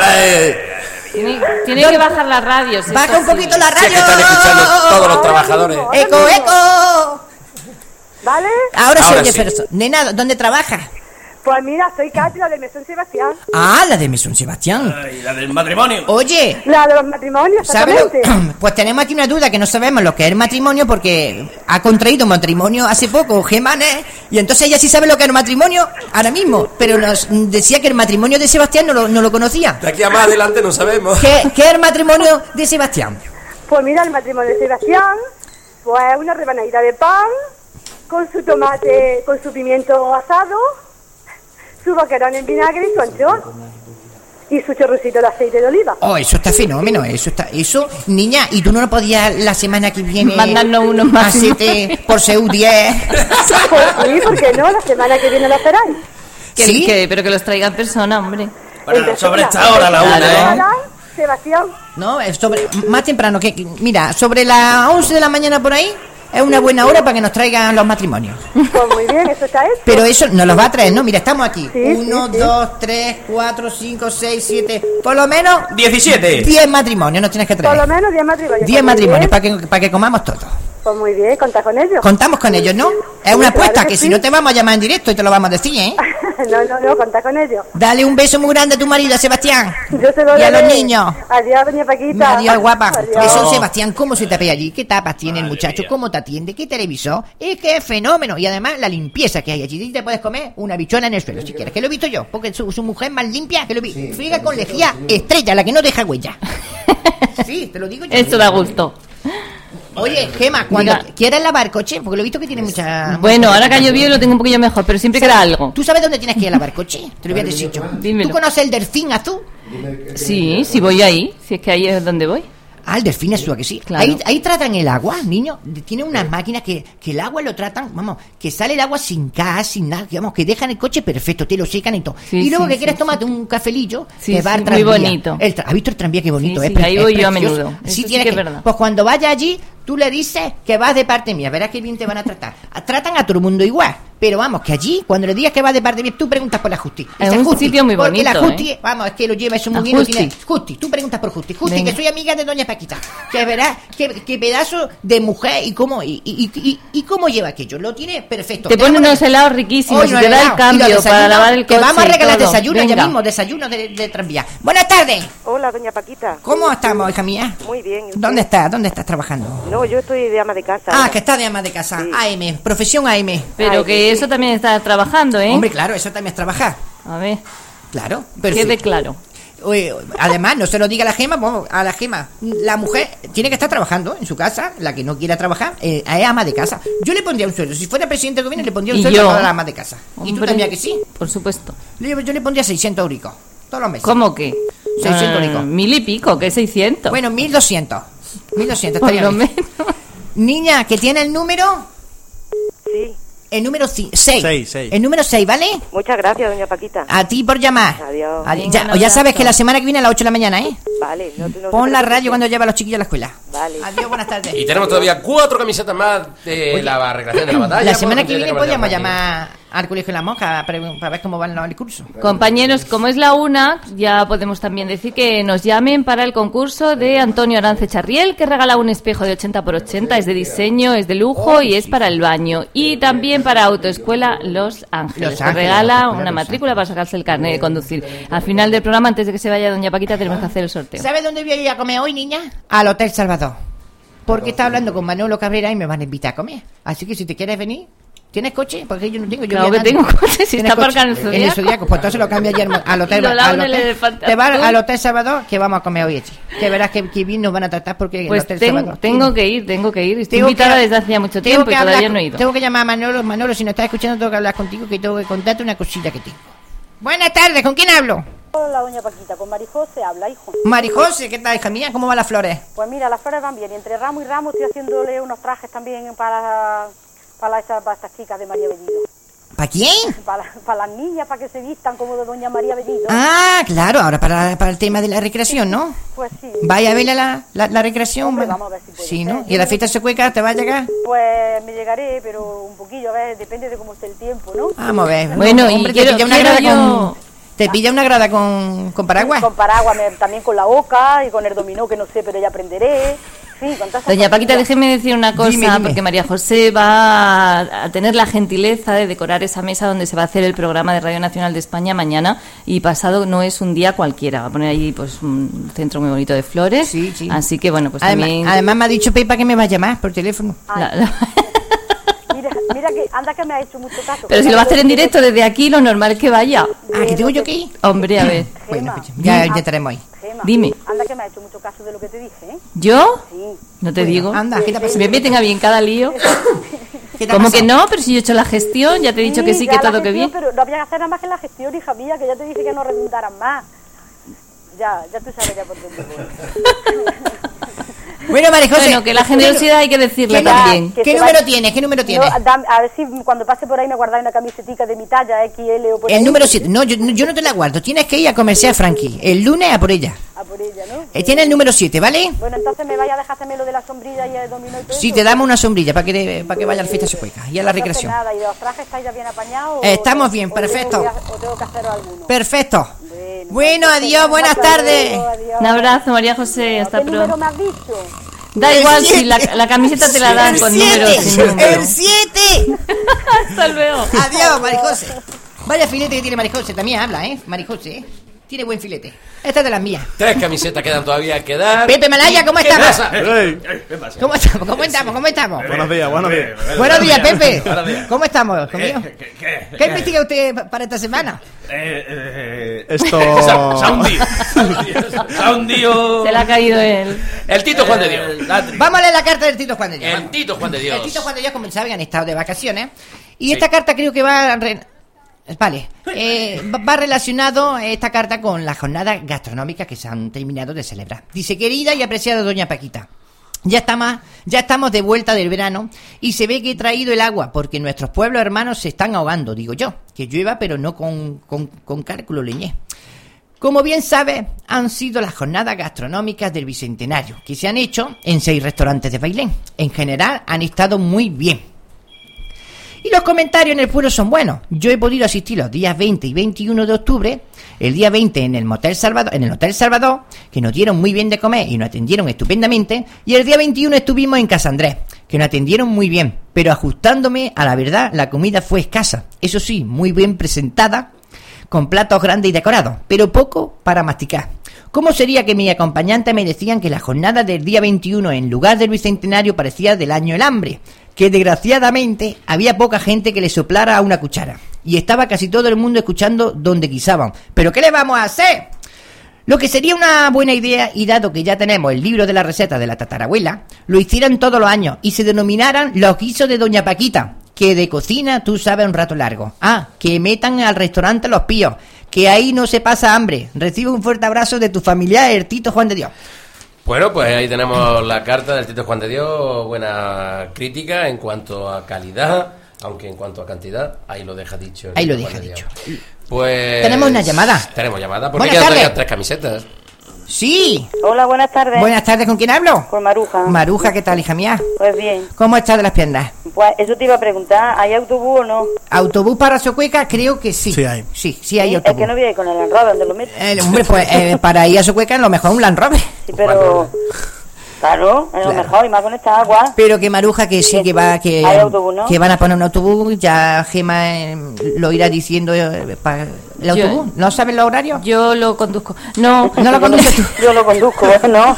Tiene, tiene que bajar la radio. si es Baja un posible. poquito la Sí, es radio. que están escuchando todos los trabajadores. Eco, eco. ¿Vale? Ahora, se Ahora oye sí. Ferso. Nena, ¿dónde trabajas? Pues mira, soy Katy, la del Mesón Sebastián. Ah, la de Mesón Sebastián. Ay, la del matrimonio. Oye, La de los matrimonios, ¿sabes lo- exactamente. Pues tenemos aquí una duda que no sabemos lo que es el matrimonio porque ha contraído matrimonio hace poco, Gemanes, y entonces ella sí sabe lo que es el matrimonio ahora mismo, pero nos decía que el matrimonio de Sebastián no lo, no lo conocía. De aquí a más adelante no sabemos. ¿Qué, qué es el matrimonio de Sebastián? Pues mira, el matrimonio de Sebastián, pues una rebanadita de pan, con su tomate, con su pimiento asado, su boquerón en vinagre y su anchoa. Y su chorrocito de aceite de oliva. Oh, eso está fenómeno, eso está, eso, niña, ¿y tú no lo podías la semana que viene mandarnos unos más? hacerte por C U diez? Pues sí, ¿por qué no? La semana que viene lo esperáis. Que, ¿Sí? que- pero que los traigan personas, hombre. Bueno, sobre esta hora, la Claro. una, ¿eh? Sebastián. No, es sobre, más temprano, que que- mira, sobre las once de la mañana por ahí, es una buena hora para que nos traigan los matrimonios. Pues muy bien, eso está hecho. Pero eso nos los va a traer, ¿no? Mira, estamos aquí. Sí, Uno, sí, sí. dos, tres, cuatro, cinco, seis, siete, por lo menos diecisiete. diez matrimonios nos tienes que Por lo traer. menos diez matrimonios. Diez Pues muy matrimonios bien. para que, para que comamos todos. Pues muy bien, contá con ellos. Contamos con ellos, ¿no? Es una Sí, apuesta claro que que si sí. no te vamos a llamar en directo y te lo vamos a decir, ¿eh? No, no, no, contá con ellos. Dale un beso muy grande a tu marido, Sebastián. Yo se lo Y a daré. los niños. Adiós, doña Paquita. Adiós, guapa. Adiós. Eso, Sebastián, ¿cómo se te ve allí? ¿Qué tapas tiene el muchacho? ¿Cómo te atiende? ¿Qué televisor? Es que es fenómeno. Y además, la limpieza que hay allí. Y te puedes comer una bichona en el suelo, si quieres. Que lo he visto yo. Porque su, su mujer es más limpia que lo vi. Friga con lejía estrella, la que no deja huella. Sí, te lo digo yo. Eso da gusto. Oye, Gema, cuando Diga. quieras lavar coche, porque lo he visto que tiene mucha... Bueno, ahora que ha llovido lo tengo un poquillo mejor, pero siempre queda algo. ¿Tú sabes dónde tienes que ir a lavar coche? Te lo voy a decir yo. Dímelo. ¿Tú conoces el delfín azul? Sí, sí voy ahí, si es que ahí es donde voy. Ah, el delfín azul, ¿a que sí? Claro. Ahí, ahí tratan el agua, niño. Tienen unas máquinas que, que el agua lo tratan, vamos, que sale el agua sin gas, sin nada, que, vamos, que dejan el coche perfecto, te lo secan y todo. Sí, y luego sí, que sí, quieres sí. tomarte un cafelillo, Sí, te va sí, al muy tranvía. bonito. El tra- ¿Has visto el tranvía qué bonito? Sí, es sí, pre- ahí es voy yo a precioso. menudo. Eso sí tienes que es verdad. Pues cuando vayas allí, tú le dices que vas de parte mía, verás que bien te van a tratar. Tratan a todo el mundo igual. Pero vamos, que allí, cuando le digas que vas de parte mía, tú preguntas por la Justi. Es Esa un Justi, sitio muy porque la bonito, Justi, ¿eh? vamos, es que lo lleva eso muy La bien. lo Justi. tiene- Justi, tú preguntas por Justi. Justi, Venga. que soy amiga de doña Paquita. Que verás qué, qué pedazo de mujer y cómo y, y, y, y cómo lleva aquello. Lo tiene perfecto. Te pone Tenemos- unos helados riquísimos Hoy y no te he da el helado. Y cambio los para desayunos, lavar el que coche. vamos a y regalar todo. desayuno ya Venga. mismo, desayuno de, de tranvía. Buenas tardes. Hola, doña Paquita. ¿Cómo estamos, hija mía? Muy bien. ¿y usted? ¿Dónde estás? ¿Dónde estás trabajando? No, yo estoy de ama de casa. Ah, ahora. que está de ama de casa. Sí. A M, profesión A M. Pero Ay, que sí. eso también está trabajando, ¿eh? Hombre, claro, eso también es trabajar. A ver, Claro. quede claro. Oye, además, no se lo diga a la Gema, bueno, a la Gema, la mujer tiene que estar trabajando en su casa, la que no quiera trabajar eh, es ama de casa. Yo le pondría un sueldo, si fuera presidente del gobierno le pondría un ¿Y sueldo yo? a toda la ama de casa. ¿Y tú Hombre, también que sí? Por supuesto. Yo, yo le pondría seiscientos euricos, todos los meses. ¿Cómo que? seiscientos Ah, ricos. mil y pico, que seiscientos. Bueno, mil doscientos. mil doscientos, por estaría lo bien. menos. Niña, que tiene el número, Sí. el número seis. Seis, seis. El número seis, ¿vale? Muchas gracias, doña Paquita. A ti por llamar. Adiós. Adi- Venga, ya, un ya abrazo. sabes que la semana que viene a las ocho de la mañana, ¿eh? Vale. No, no se Pon la preocupe. radio cuando lleva a los chiquillos a la escuela. Vale. Adiós, buenas tardes. Y tenemos todavía cuatro camisetas más de la recreación de la batalla. La semana Pues, que tiene viene poner podríamos aquí. llamar al Colegio de la Monja para, para ver cómo van los el curso. Compañeros, como es la una, ya podemos también decir que nos llamen para el concurso de Antonio Arance Charriel, que regala un espejo de ochenta por ochenta, es de diseño, es de lujo y es para el baño. Y también para Autoescuela Los Ángeles, Los que Ángeles, regala Autoescuela una Los matrícula para sacarse el carnet de conducir. Al final del programa, antes de que se vaya doña Paquita, tenemos que hacer el sorteo. ¿Sabes dónde voy a ir a comer hoy, niña? Al Hotel Salvador. Porque está hablando con Manolo Cabrera y me van a invitar a comer. Así que si te quieres venir, ¿tienes coche? Porque yo no tengo. Yo Claro voy que andando. tengo coche, si ¿Tienes está aparcado en el En el Zodiaco. Zodiaco, pues entonces lo cambio ayer al Hotel, Y lo lavo al en el hotel, Elefante te vas Azul. al Hotel Salvador que vamos a comer hoy allí. Que verás que, que bien nos van a tratar porque el Pues Hotel tengo, Salvador tengo tiene- que ir, tengo que ir. Estoy Tengo invitada que- desde hacía mucho tengo tiempo que y hablar todavía con- no he ido. Tengo que llamar a Manolo. Manolo, si no estás escuchando, tengo que hablar contigo, que tengo que contarte una cosilla que tengo. Buenas tardes, ¿con quién hablo? Hola, doña Paquita. Con Marijose habla, hijo. Marijose, ¿qué tal, hija mía? ¿Cómo van las flores? Pues mira, las flores van bien. Y entre ramo y ramo estoy haciéndole unos trajes también para, para, esas, para estas chicas de María Bellido. ¿Para quién? Para, para las niñas, para que se vistan como de doña María Bellido. Ah, claro, ahora para, para el tema de la recreación, ¿no? Pues sí. Vaya a ver la, la, la recreación. Hombre, va- vamos a ver si puede Sí, ser. ¿no? ¿Y a la fiesta secueca te va a llegar? Pues me llegaré, pero un poquillo, a ver, depende de cómo esté el tiempo, ¿no? Vamos a ver. Bueno, y Hombre, quiero- te pilla una quiero grada yo- con... ¿Te pilla una grada con, con paraguas? Con paraguas, me- también con la oca y con el dominó, que no sé, pero ya aprenderé. fin, con todas esas Doña Paquita, cositas. déjeme decir una cosa, Dime, dime. porque María José va a, a tener la gentileza de decorar esa mesa donde se va a hacer el programa de Radio Nacional de España mañana, y pasado no es un día cualquiera, va a poner allí pues un centro muy bonito de flores, Sí, sí. así que bueno, pues Además, también... además me ha dicho Pepa que me va a llamar por teléfono. la- la- Mira, mira que anda que me ha hecho mucho caso. Pero si lo va a hacer en directo desde aquí, lo normal es que vaya. Ah, ¿que tengo yo que ir? Hombre, a ver, Bueno, pues ya, ya estaremos ahí. Gema, dime. anda que me ha hecho mucho caso de lo que te dije, ¿eh? ¿yo? Sí. No te Bueno, digo. anda, ¿qué te ha Si pasado? me meten a bien cada lío. ¿Qué te ha ¿Cómo que pasado? no? Pero si yo he hecho la gestión, ya te he dicho que sí, ya que la todo que gestión, bien. Pero no había que hacer nada más que la gestión, hija mía, que ya te dije que no redundaran más. Ya, ya tú sabes ya por dónde voy. Bueno, María José. Bueno, que la generosidad hay que decirla ¿Qué, también. que ¿Qué se número va- tienes? ¿Qué número No, tienes? dam- a ver si cuando pase por ahí me guardáis una camisetica de mi talla, X L o por ahí. El número siete. No, yo, yo no te la guardo. Tienes que ir a Comercial Frankie. El lunes a por ella. A por ella, ¿no? Eh, tiene el número siete, ¿vale? Bueno, entonces me vaya a dejarme lo de la sombrilla y el dominó y todo Sí, eso. te damos una sombrilla para que, para que vaya al fiesta se cueca y a la Entonces, recreación. nada, ¿y de los trajes estáis ya bien apañados? o- Eh, estamos o- bien, o perfecto. tengo que- o tengo que hacer alguno. Perfecto. Bueno, Bueno, entonces, adiós, buenas hasta tardes. luego, adiós. Un abrazo, María José, hasta ¿Qué número pronto. me has dicho? Da El igual si siete. la, la camiseta te la dan El con siete. número o sin número. ¡El siete! Hasta luego. Adiós, Marijose. Vaya filete que tiene Marijose. También habla, ¿eh? Marijose, ¿eh? Tiene buen filete. Esta es de las mías. Tres camisetas quedan todavía que dar. Pepe Malaya, ¿cómo ¿Qué estamos? pasa? ¿Qué pasa? ¿Cómo estamos? ¿Cómo estamos? ¿Cómo estamos? Buenos días, buenos días. Buenos días, Pepe. Buenos días. ¿Cómo estamos? ¿Conmigo? ¿Qué, qué, qué, ¿Qué investiga usted pa- para esta semana? Eh, eh, Esto- Sa- sa un día. Sa un día. Se le ha caído el... El Tito Juan de Dios. Vamos a leer la carta del Tito Juan de Dios. El vamos. Tito Juan de Dios. El Tito Juan de Dios, como saben, han estado de vacaciones. Y Sí. esta carta creo que va... a re- Vale, eh, va va relacionado esta carta con las jornadas gastronómicas que se han terminado de celebrar. Dice, querida y apreciada doña Paquita, ya estamos, ya estamos de vuelta del verano y se ve que he traído el agua porque nuestros pueblos hermanos se están ahogando, digo yo. Que llueva, pero no con, con, con cálculo leñé. Como bien sabe, han sido las jornadas gastronómicas del Bicentenario, que se han hecho en seis restaurantes de Bailén. En general, han estado muy bien. Y los comentarios en el pueblo son buenos. Yo he podido asistir los días veinte y veintiuno de octubre, el día veinte en el Motel Salvador, en el Hotel Salvador, que nos dieron muy bien de comer y nos atendieron estupendamente, y el día veintiuno estuvimos en Casa Andrés, que nos atendieron muy bien, pero ajustándome a la verdad, la comida fue escasa. Eso sí, muy bien presentada, con platos grandes y decorados, pero poco para masticar. ¿Cómo sería que mis acompañantes me decían que la jornada del día veintiuno en lugar del Bicentenario parecía del año el hambre? Que desgraciadamente había poca gente que le soplara a una cuchara. Y estaba casi todo el mundo escuchando donde quisaban. ¿Pero qué le vamos a hacer? Lo que sería una buena idea, y dado que ya tenemos el libro de la receta de la tatarabuela, lo hicieran todos los años y se denominaran los guisos de doña Paquita, que de cocina tú sabes un rato largo. Ah, que metan al restaurante los píos, que ahí no se pasa hambre. Recibe un fuerte abrazo de tu familiar, el Tito Juan de Dios. Bueno, pues ahí tenemos la carta del Tito Juan de Dios, buena crítica en cuanto a calidad, aunque en cuanto a cantidad, ahí lo deja dicho. el Ahí lo Tito deja Juan de dicho. Dios. Pues... Tenemos una llamada. Tenemos llamada, porque Buenas quedan tardes. todavía tres camisetas. Sí. Hola, buenas tardes. Buenas tardes, ¿con quién hablo? Con Maruja. Maruja, ¿qué tal, hija mía? Pues bien. ¿Cómo estás de las piernas? Pues eso te iba a preguntar, ¿hay autobús o no? ¿Autobús para Socueca? Creo que sí. Sí hay. Sí, sí hay Sí, autobús. Es que no voy a ir con el Land Rover, ¿dónde lo meto? Eh, hombre, pues eh, para ir a Socueca, lo mejor un Land Rover. Sí, pero... Claro, es lo Claro. mejor, y más con esta agua. Pero que Maruja, que sí, que va, que, Hay autobús, ¿no? que van a poner un autobús, ya Gema eh, lo irá diciendo eh, para el Yo- autobús. ¿No sabes los horarios? Yo lo conduzco. No, ¿No lo conduces tú? Yo lo conduzco, ¿eh? ¿No?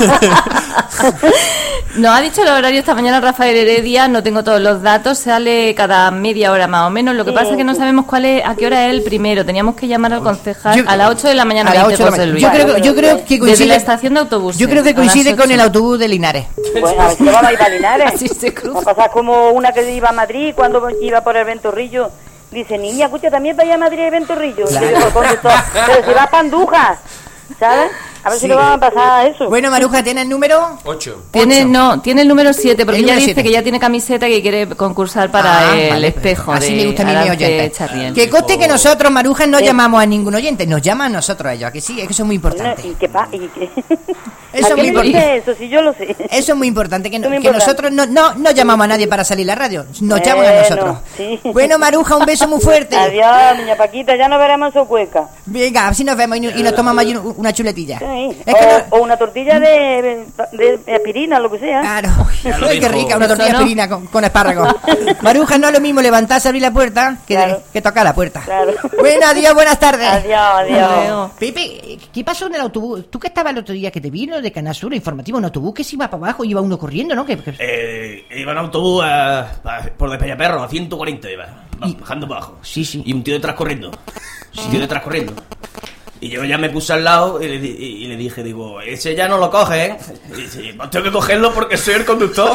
Nos ha dicho el horario esta mañana Rafael Heredia, no tengo todos los datos, sale cada media hora más o menos. Lo que Sí, pasa es que no sí. sabemos cuál es, a qué hora es el primero. Teníamos que llamar al concejal Yo- a las ocho de la mañana. A las me dice ocho de la José mañana. Luis. Yo creo, yo creo que Desde coincide, la estación de autobús. yo creo que coincide con el autobús de Linares. Bueno, a ver si vamos a ir para Linares. Así se cruza. Va a pasar como una que iba a Madrid cuando iba por el Ventorrillo. Dice, niña, escucha, también para ir a Madrid el Ventorrillo. Claro. Y yo digo, el conductor, pero si vas para Andújar, ¿sabes? A ver Sí. si le va a pasar eso. Bueno, Maruja, ¿tiene el número? Ocho. Tiene, Ocho. no, tiene el número siete, porque El ella número dice siete. que ya tiene camiseta y que quiere concursar para Ah, el vale, espejo así de me gusta a mí mi Arance oyente. Charriel. Que conste que nosotros, Maruja, no llamamos a ningún oyente, nos llaman a nosotros a ellos, ¿a que sí? Es que eso es muy No, importante. ¿Y qué pasa? ¿Y qué? Eso ¿A es qué muy le dices importante. eso? Si yo lo sé. Eso es muy importante, que, no- Eso es muy que importante. nosotros no, no, no llamamos a nadie para salir a la radio, nos llaman a Bueno, nosotros. sí. Bueno, Maruja, un beso muy fuerte. Adiós, niña Paquita, ya nos veremos en su cueca. Venga, así nos vemos y, no- y nos tomamos ahí un- una chuletilla. Sí. Es O, que no- o una tortilla de, de, de aspirina, lo que sea. Claro. Ya lo Ay, qué dijo. rica, una tortilla Eso no. aspirina con, con espárragos. Maruja, no es lo mismo levantarse, abrir la puerta que, Claro. que tocar la puerta. Claro. Bueno, adiós, buenas tardes. Adiós, adiós. Pepe, ¿qué pasó en el autobús? ¿Tú que estabas el otro día que te vino de Canal Sur informativo en autobús que se iba para abajo y iba uno corriendo, ¿no? Que, que- Eh, iba en autobús a, a- por Despeñaperro, a ciento cuarenta iba, bajando para abajo. Sí, sí. Y un tío detrás corriendo. Un tío detrás corriendo. Y yo ya me puse al lado y le, di- y le dije, digo, ese ya no lo coge, ¿eh? Y dice, pues tengo que cogerlo porque soy el conductor.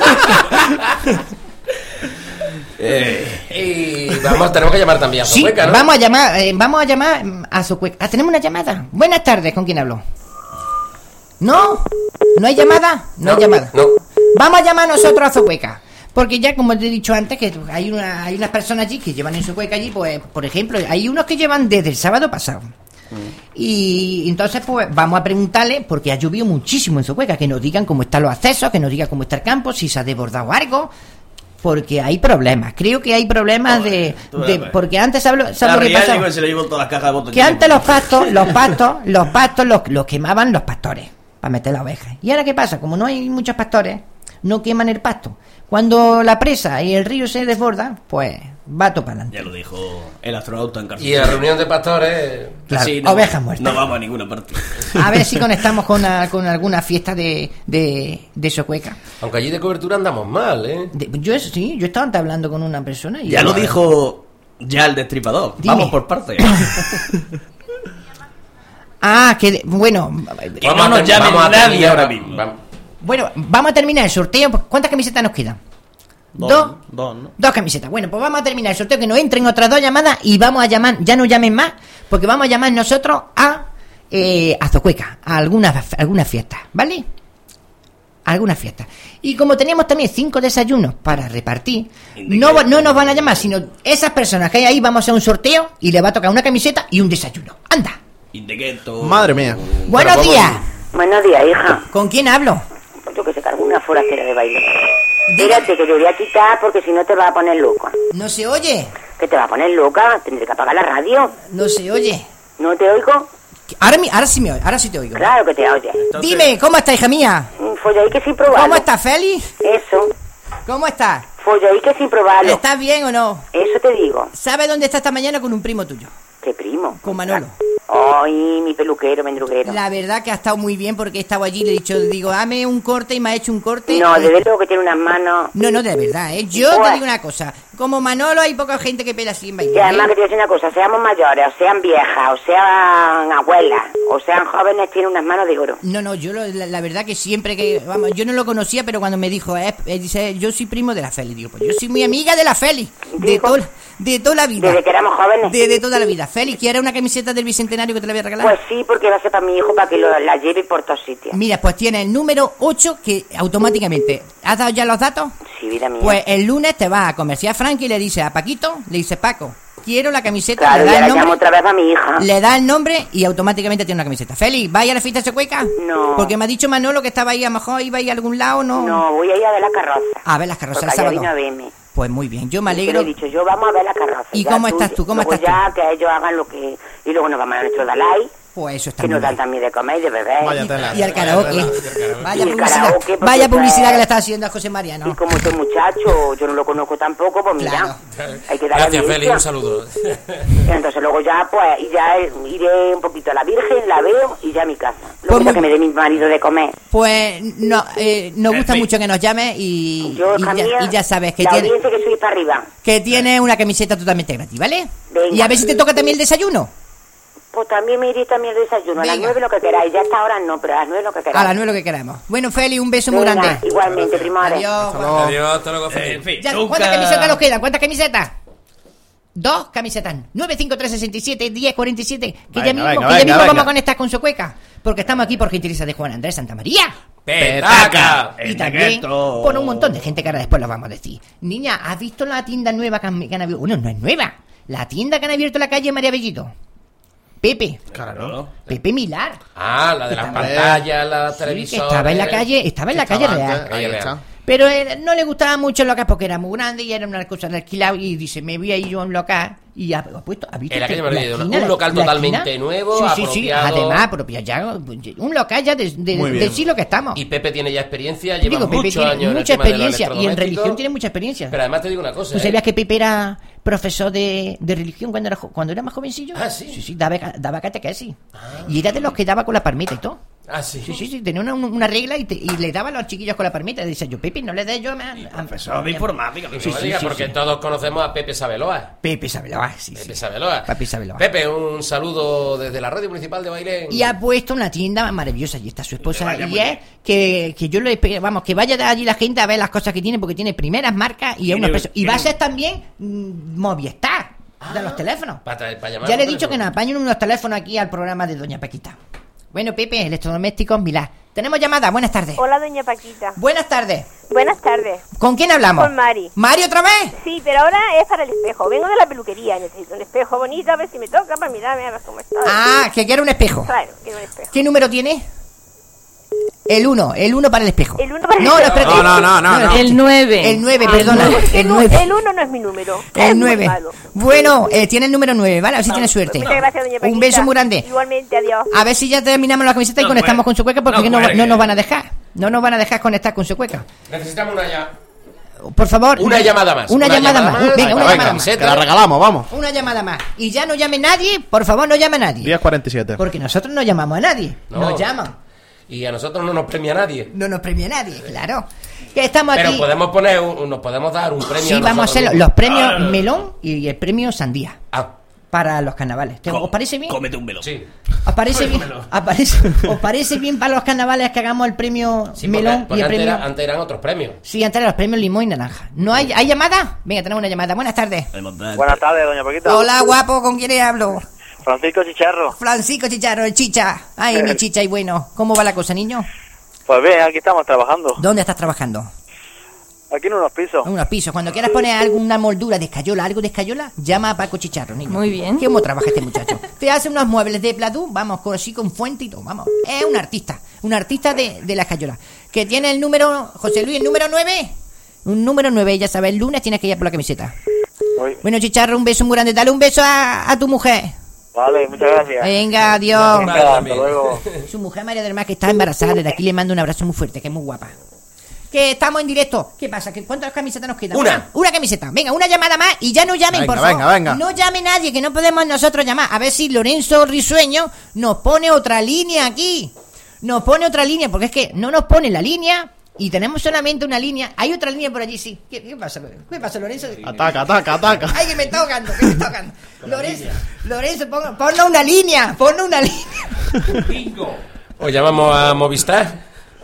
Eh, y vamos, tenemos que llamar también a Sí, Zocueca, ¿no? vamos a llamar, eh, vamos a llamar mm, a Zocueca. Ah, tenemos una llamada. Buenas tardes, ¿con quién hablo? ¿No? ¿No hay llamada? No, hay llamada. No. Vamos a llamar nosotros a Zocueca. Porque ya, como te he dicho antes, que hay, una, hay unas personas allí que llevan en su cueca allí, pues, por ejemplo, hay unos que llevan desde el sábado pasado. Y entonces, pues, vamos a preguntarle, porque ha llovido muchísimo en su cueca, que nos digan cómo están los accesos, que nos digan cómo está el campo, si se ha desbordado algo, porque hay problemas. Creo que hay problemas de... tú de- ves. porque antes, ¿sabes, ¿sabes lo que Arriba, pasa? digo, se le llevo todas las cajas de botones. Que antes los pastos, los pastos, los pastos los, los quemaban los pastores para meter las ovejas. ¿Y ahora qué pasa? Como no hay muchos pastores, no queman el pasto. Cuando la presa y el río se desbordan, pues va todo para adelante. Ya lo dijo el astronauta en Y a la reunión de pastores... Claro, Sí, no, ovejas muertas. No vamos a ninguna parte. A ver si conectamos con, a- con alguna fiesta de, de, de Socueca. Aunque allí de cobertura andamos mal, ¿eh? De- yo eso sí, yo estaba antes hablando con una persona y... Ya lo dijo ya el destripador. Dime. Vamos por partes. Ah, que... de- bueno... Y no nos a ter- llame vamos a nadie terminar- ahora mismo. vamos. Bueno, vamos a terminar el sorteo. ¿Cuántas camisetas nos quedan? Dos. Dos, ¿no? Dos camisetas. Bueno, pues vamos a terminar el sorteo, que nos entren otras dos llamadas y vamos a llamar, ya no llamen más, porque vamos a llamar nosotros a eh, a Zocueca, a algunas alguna fiestas, ¿vale? A algunas fiestas. Y como teníamos también cinco desayunos para repartir, no, va- no nos van a llamar, sino esas personas que hay ahí, vamos a hacer un sorteo y le va a tocar una camiseta y un desayuno. ¡Anda! Indegueto. Madre mía. ¡Buenos ¿cómo? días! Buenos días, hija. ¿Con quién hablo? Yo que se cargo una forastera de baile. Espérate, que te voy a quitar porque si no te vas a poner loca. ¿No se oye? ¿Que te vas a poner loca? Tendré que apagar la radio. ¿No se oye? ¿No te oigo? Ahora, mi- ahora sí me oigo, ahora sí te oigo. Claro que te oyes. Dime, ¿cómo está, hija mía? Folla ahí que sin probarlo. ¿Cómo está, Félix? Eso. ¿Cómo está? Folla ahí que sin probarlo. ¿Estás bien o no? Eso te digo. ¿Sabes dónde está esta mañana con un primo tuyo? ¿Qué primo? Con Manolo. Ay, mi peluquero, mendruguero. La verdad que ha estado muy bien porque he estado allí y le he dicho, digo, dame un corte y me ha hecho un corte. No, Y- desde luego que tiene unas manos. No, no, de verdad, ¿eh? Yo te Buah. digo una cosa. Como Manolo hay poca gente que pela así en Bahía, Y además ¿eh? que te voy a decir una cosa, seamos mayores, o sean viejas, o sean abuelas, o sean jóvenes, tiene unas manos de oro. No, no, yo lo- la, la verdad que siempre que... Vamos, yo no lo conocía, pero cuando me dijo, eh, eh, dice, yo soy primo de la Feli. Digo, pues yo soy muy amiga de la Feli. De, Dijo. tol- de toda la vida. Desde que éramos jóvenes. De, de toda la vida. Feli, ¿quieres una camiseta del Bicentenario que te la voy a regalar? Pues sí, porque va a ser para mi hijo, para que lo, la lleve por todos sitios. Mira, pues tiene el número ocho que automáticamente... ¿Has dado ya los datos? Sí, vida mía. Pues el lunes te vas a Comercial Frank y le dices a Paquito, le dices, Paco, quiero la camiseta, Claro, le ya da la el llamo nombre, otra vez a mi hija. le da el nombre y automáticamente tiene una camiseta. Feli, ¿vaya a la fiesta de Secueca? No. Porque me ha dicho Manolo que estaba ahí, a lo mejor iba a ir a algún lado, ¿no? No, voy a ir a ver la carroza. A ver las carrozas el Porque ayer sábado. vino a verme. Pues muy bien, yo me Y te alegro. le he dicho, yo vamos a ver la carroza. ¿Y Ya cómo estás tú? ¿Cómo luego estás ya que ellos hagan lo que... Y luego nos vamos a nuestro Dalai, Pues eso está que muy nos dan bien. también de comer y de beber. Vaya tela. Y al karaoke. Vaya Y el publicidad, karaoke, porque vaya publicidad pues- que le está haciendo a José María, Y ¿no? como este muchacho, yo no lo conozco tampoco, pues mira, Claro. hay que darle Gracias, Feli, audiencia. un saludo. Entonces luego ya, pues, y ya iré un poquito a la Virgen, la veo y ya a mi casa. Pues Luego muy- que me dé mi marido de comer. Pues no, eh, nos gusta fin. mucho que nos llame y, Yo, y, hija ya, mía, y ya sabes que la tiene, audiencia que soy para arriba. que tiene una camiseta totalmente gratis, ¿vale? Venga. Y a ver si te toca también el desayuno. Pues también me iré también al desayuno. A las Venga. nueve lo que queráis. Ya a esta hora no, pero a las nueve lo que queráis. A las nueve lo que queramos. Bueno, Feli, un beso muy Venga, grande. igualmente, primores. Adiós. Adiós, hasta luego, Eh, Feli. en fin, Ya, nunca- ¿cuántas camisetas nos quedan? ¿Cuántas camisetas? Dos camisetas. nueve cinco tres seis siete diez cuarenta y siete. Que ya Venga, mismo, venga, que ya venga, mismo venga. vamos a conectar con su cueca. Porque estamos aquí por gentileza de Juan Andrés Santamaría. ¡Petaca! Y El también negueto. por un montón de gente que ahora después lo vamos a decir. Niña, ¿has visto la tienda nueva que han, que han abierto? Bueno, no es nueva. La tienda que han abierto en la calle María Bellito. Pepe. Claro. Pepe Milar. Ah, la de las Estaba- pantallas, las Sí, que televisores. estaba en la calle, estaba en la calle Estaba real. antes, ahí está. Pero él no le gustaba mucho el local porque era muy grande y era una cosa de alquilado. Y dice, me voy a ir yo a un local y ha, ha puesto. ¿Ha visto En la calle la Maravilla, esquina, un local la totalmente esquina? nuevo, Sí, sí, sí. apropiado. Además, apropiado ya. Un local ya de, de, Muy bien. del siglo que estamos. Y Pepe tiene ya experiencia, lleva Digo, Pepe muchos tiene años en el mucha tema de los experiencia y en electrodomésticos. religión tiene mucha experiencia. Pero además te digo una cosa, ¿Tú ¿eh? sabías que Pepe era profesor de, de religión cuando era, jo- cuando era más jovencillo? Ah, sí. Sí, sí, daba, daba catequesis. Y era de los que daba con la palmita y todo. Ah, sí. Sí, sí, sí, tenía una, una regla y, te- y le daba a los chiquillos con la palmita. Y decía yo, Pepe, no le des yo más. Profesor de informática. No Sí, me sí, digas, sí, porque sí. todos conocemos a Pepe Sabeloa. Pepe Sabeloa, sí, Pepe sí. Sabeloa. Pepe Sabeloa. Pepe, un saludo desde la radio municipal de Bailén. Y ha puesto una tienda maravillosa. Y está su esposa. vaya Y muy es que, que yo le pe- vamos, que vaya de allí la gente a ver las cosas que tiene, porque tiene primeras marcas y, es una Tiene- perso- y va a tiene- ser también mm, Movistar de los teléfonos. Para, para llamar Ya le he por dicho que teléfono. nos apañen unos teléfonos aquí al programa de Doña Paquita. Bueno, Pepe, electrodomésticos Milá. Tenemos llamada, buenas tardes. Hola, doña Paquita. Buenas tardes. Buenas tardes. ¿Con quién hablamos? Con Mari. ¿Mari otra vez? Sí, pero ahora es para el espejo. Vengo de la peluquería. Necesito un espejo bonito, a ver si me toca para mirarme, a ver cómo está. Ah, que quiere un espejo. Claro, quiero un espejo. ¿Qué número tiene? El uno, el uno para el espejo. El uno para el No, no, espejo. espérate. No, no, no, no. El nueve. El nueve, Ah, perdona. no, porque El no, nueve. el uno no es mi número. Es El muy nueve. malo. Bueno, eh, tiene el número nueve, ¿vale? A ver si tiene suerte. Muchas gracias, doña Paquita. Un beso muy grande. Igualmente, adiós. A ver si ya terminamos la camiseta y No conectamos cuelgue. con su cueca porque No no, no, cuelgue. nos van a dejar. No nos van a dejar conectar con su cueca. Necesitamos una ya. Por favor. Una llamada más. Una, llamada, más. Venga, Venga, una venga, llamada más. que la regalamos, vamos. Una llamada más. Y ya no llame nadie, por favor, no llame a nadie. diez cuarenta y siete. Porque nosotros no llamamos a nadie. No. Nos llaman. Y a nosotros no nos premia nadie. No nos premia nadie, claro. Que estamos Pero aquí. podemos poner, un- nos podemos dar un premio. Sí, a vamos a hacer nosotros los premios mismos. melón y el premio sandía. Ah. Para los carnavales. ¿Te- ¿Os parece bien? Cómete un melón. Sí. ¿Os parece bien? ¿Os parece, ¿Os parece bien para los carnavales que hagamos el premio Sí, porque- melón porque y el antes, premio? era- antes eran otros premios. Sí, antes eran los premios limón y naranja. ¿No hay, hay llamada? Venga, tenemos una llamada. Buenas tardes. Buenas tardes, doña Paquita. Hola, guapo, ¿con quién hablo? Francisco Chicharro. Francisco Chicharro, el chicha. Ay, mi chicha y bueno. ¿Cómo va la cosa, niño? Pues bien, aquí estamos trabajando. ¿Dónde estás trabajando? Aquí en unos pisos. En unos pisos. Cuando quieras poner alguna moldura de escayola, algo de escayola, llama a Paco Chicharro, niño. Muy bien. ¿Cómo trabaja este muchacho? Te hace unos muebles de platú, vamos, con, así con fuente y todo, vamos. Es un artista, un artista de, de la escayola. Que tiene el número, José Luis, el número nueve. Un número nueve, ya sabes, el lunes tienes que ir por la camiseta. Uy. Bueno, Chicharro, un beso muy grande. Dale un beso a, a tu mujer. Vale, muchas gracias. Venga, adiós. Venga, hasta luego. Su mujer María del Mar, que está embarazada, desde aquí le mando un abrazo muy fuerte, que es muy guapa. Que estamos en directo. ¿Qué pasa? ¿Que ¿Cuántas camisetas nos quedan? Una. Una camiseta. Venga, una llamada más y ya no llamen, Venga, por favor. venga, venga. No llame nadie, que no podemos nosotros llamar. A ver si Lorenzo Risueño nos pone otra línea aquí. Nos pone otra línea, porque es que no nos pone la línea y tenemos solamente una línea. Hay otra línea por allí, sí. ¿Qué, qué pasa? ¿Qué pasa, Lorenzo? Ataca, ataca, ataca. Ay, que me está tocando, que me está tocando. Lorenzo, Lorenzo, pon, ponnos una línea, ponnos una línea. O llamamos a Movistar.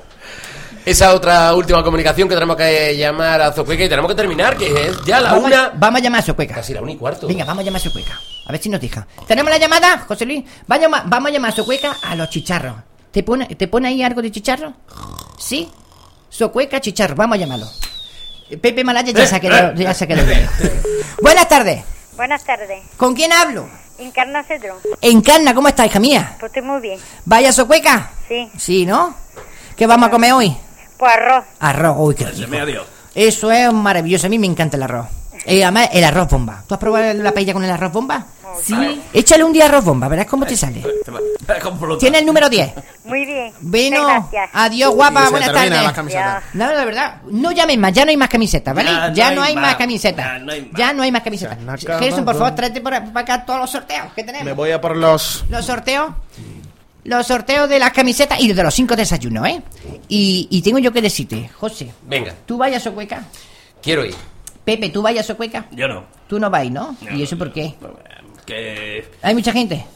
Esa otra última comunicación que tenemos que llamar a Zocueca y tenemos que terminar, que es ya la Vamos, una. vamos a llamar a su cueca. Casi la una y cuarto. Venga, vamos a llamar a su cueca. A ver si nos deja. ¿Tenemos la llamada, José Luis? Vamos a, vamos a llamar a su cueca a los chicharros. ¿Te pone, ¿Te pone ahí algo de chicharro? ¿Sí? Su cueca, chicharro. Vamos a llamarlo. Pepe Malaya ya se ha quedado. Ya se ha quedado. Buenas tardes. Buenas tardes. ¿Con quién hablo? Encarna Cedrón. Encarna, ¿cómo está, hija mía? Pues estoy muy bien. ¿Vaya su cueca? Sí. Sí, ¿no? ¿Qué vamos a comer hoy? Pues arroz. Arroz. Uy, qué rico. Adiós. Eso es maravilloso. A mí me encanta el arroz. Eh, además, el arroz bomba. ¿Tú has probado la paella con el arroz bomba? Sí. Échale un día arroz bomba, verás cómo te sale. Tiene el número diez. Muy bien. Bueno, Muchas gracias. adiós, guapa, Y se buenas terminan tardes. las camisetas. No, la verdad, no llamen más, ya no hay más camisetas, ¿vale? Ya Ya, no no hay hay más, más camisetas. ya no hay más. Ya no hay más camisetas. Se han acabado. Gerson, por favor, tráete por para acá todos los sorteos que tenemos. Me voy a por los... Los sorteos. Los sorteos de las camisetas y de los cinco desayunos, ¿eh? Y, y tengo yo que decirte, José, Venga, ¿tú vayas a Socueca? quiero ir. Pepe, ¿tú vayas a Socueca? Yo no. Tú no vais, ¿no? No. ¿Y eso por qué? Que ¿Hay mucha gente?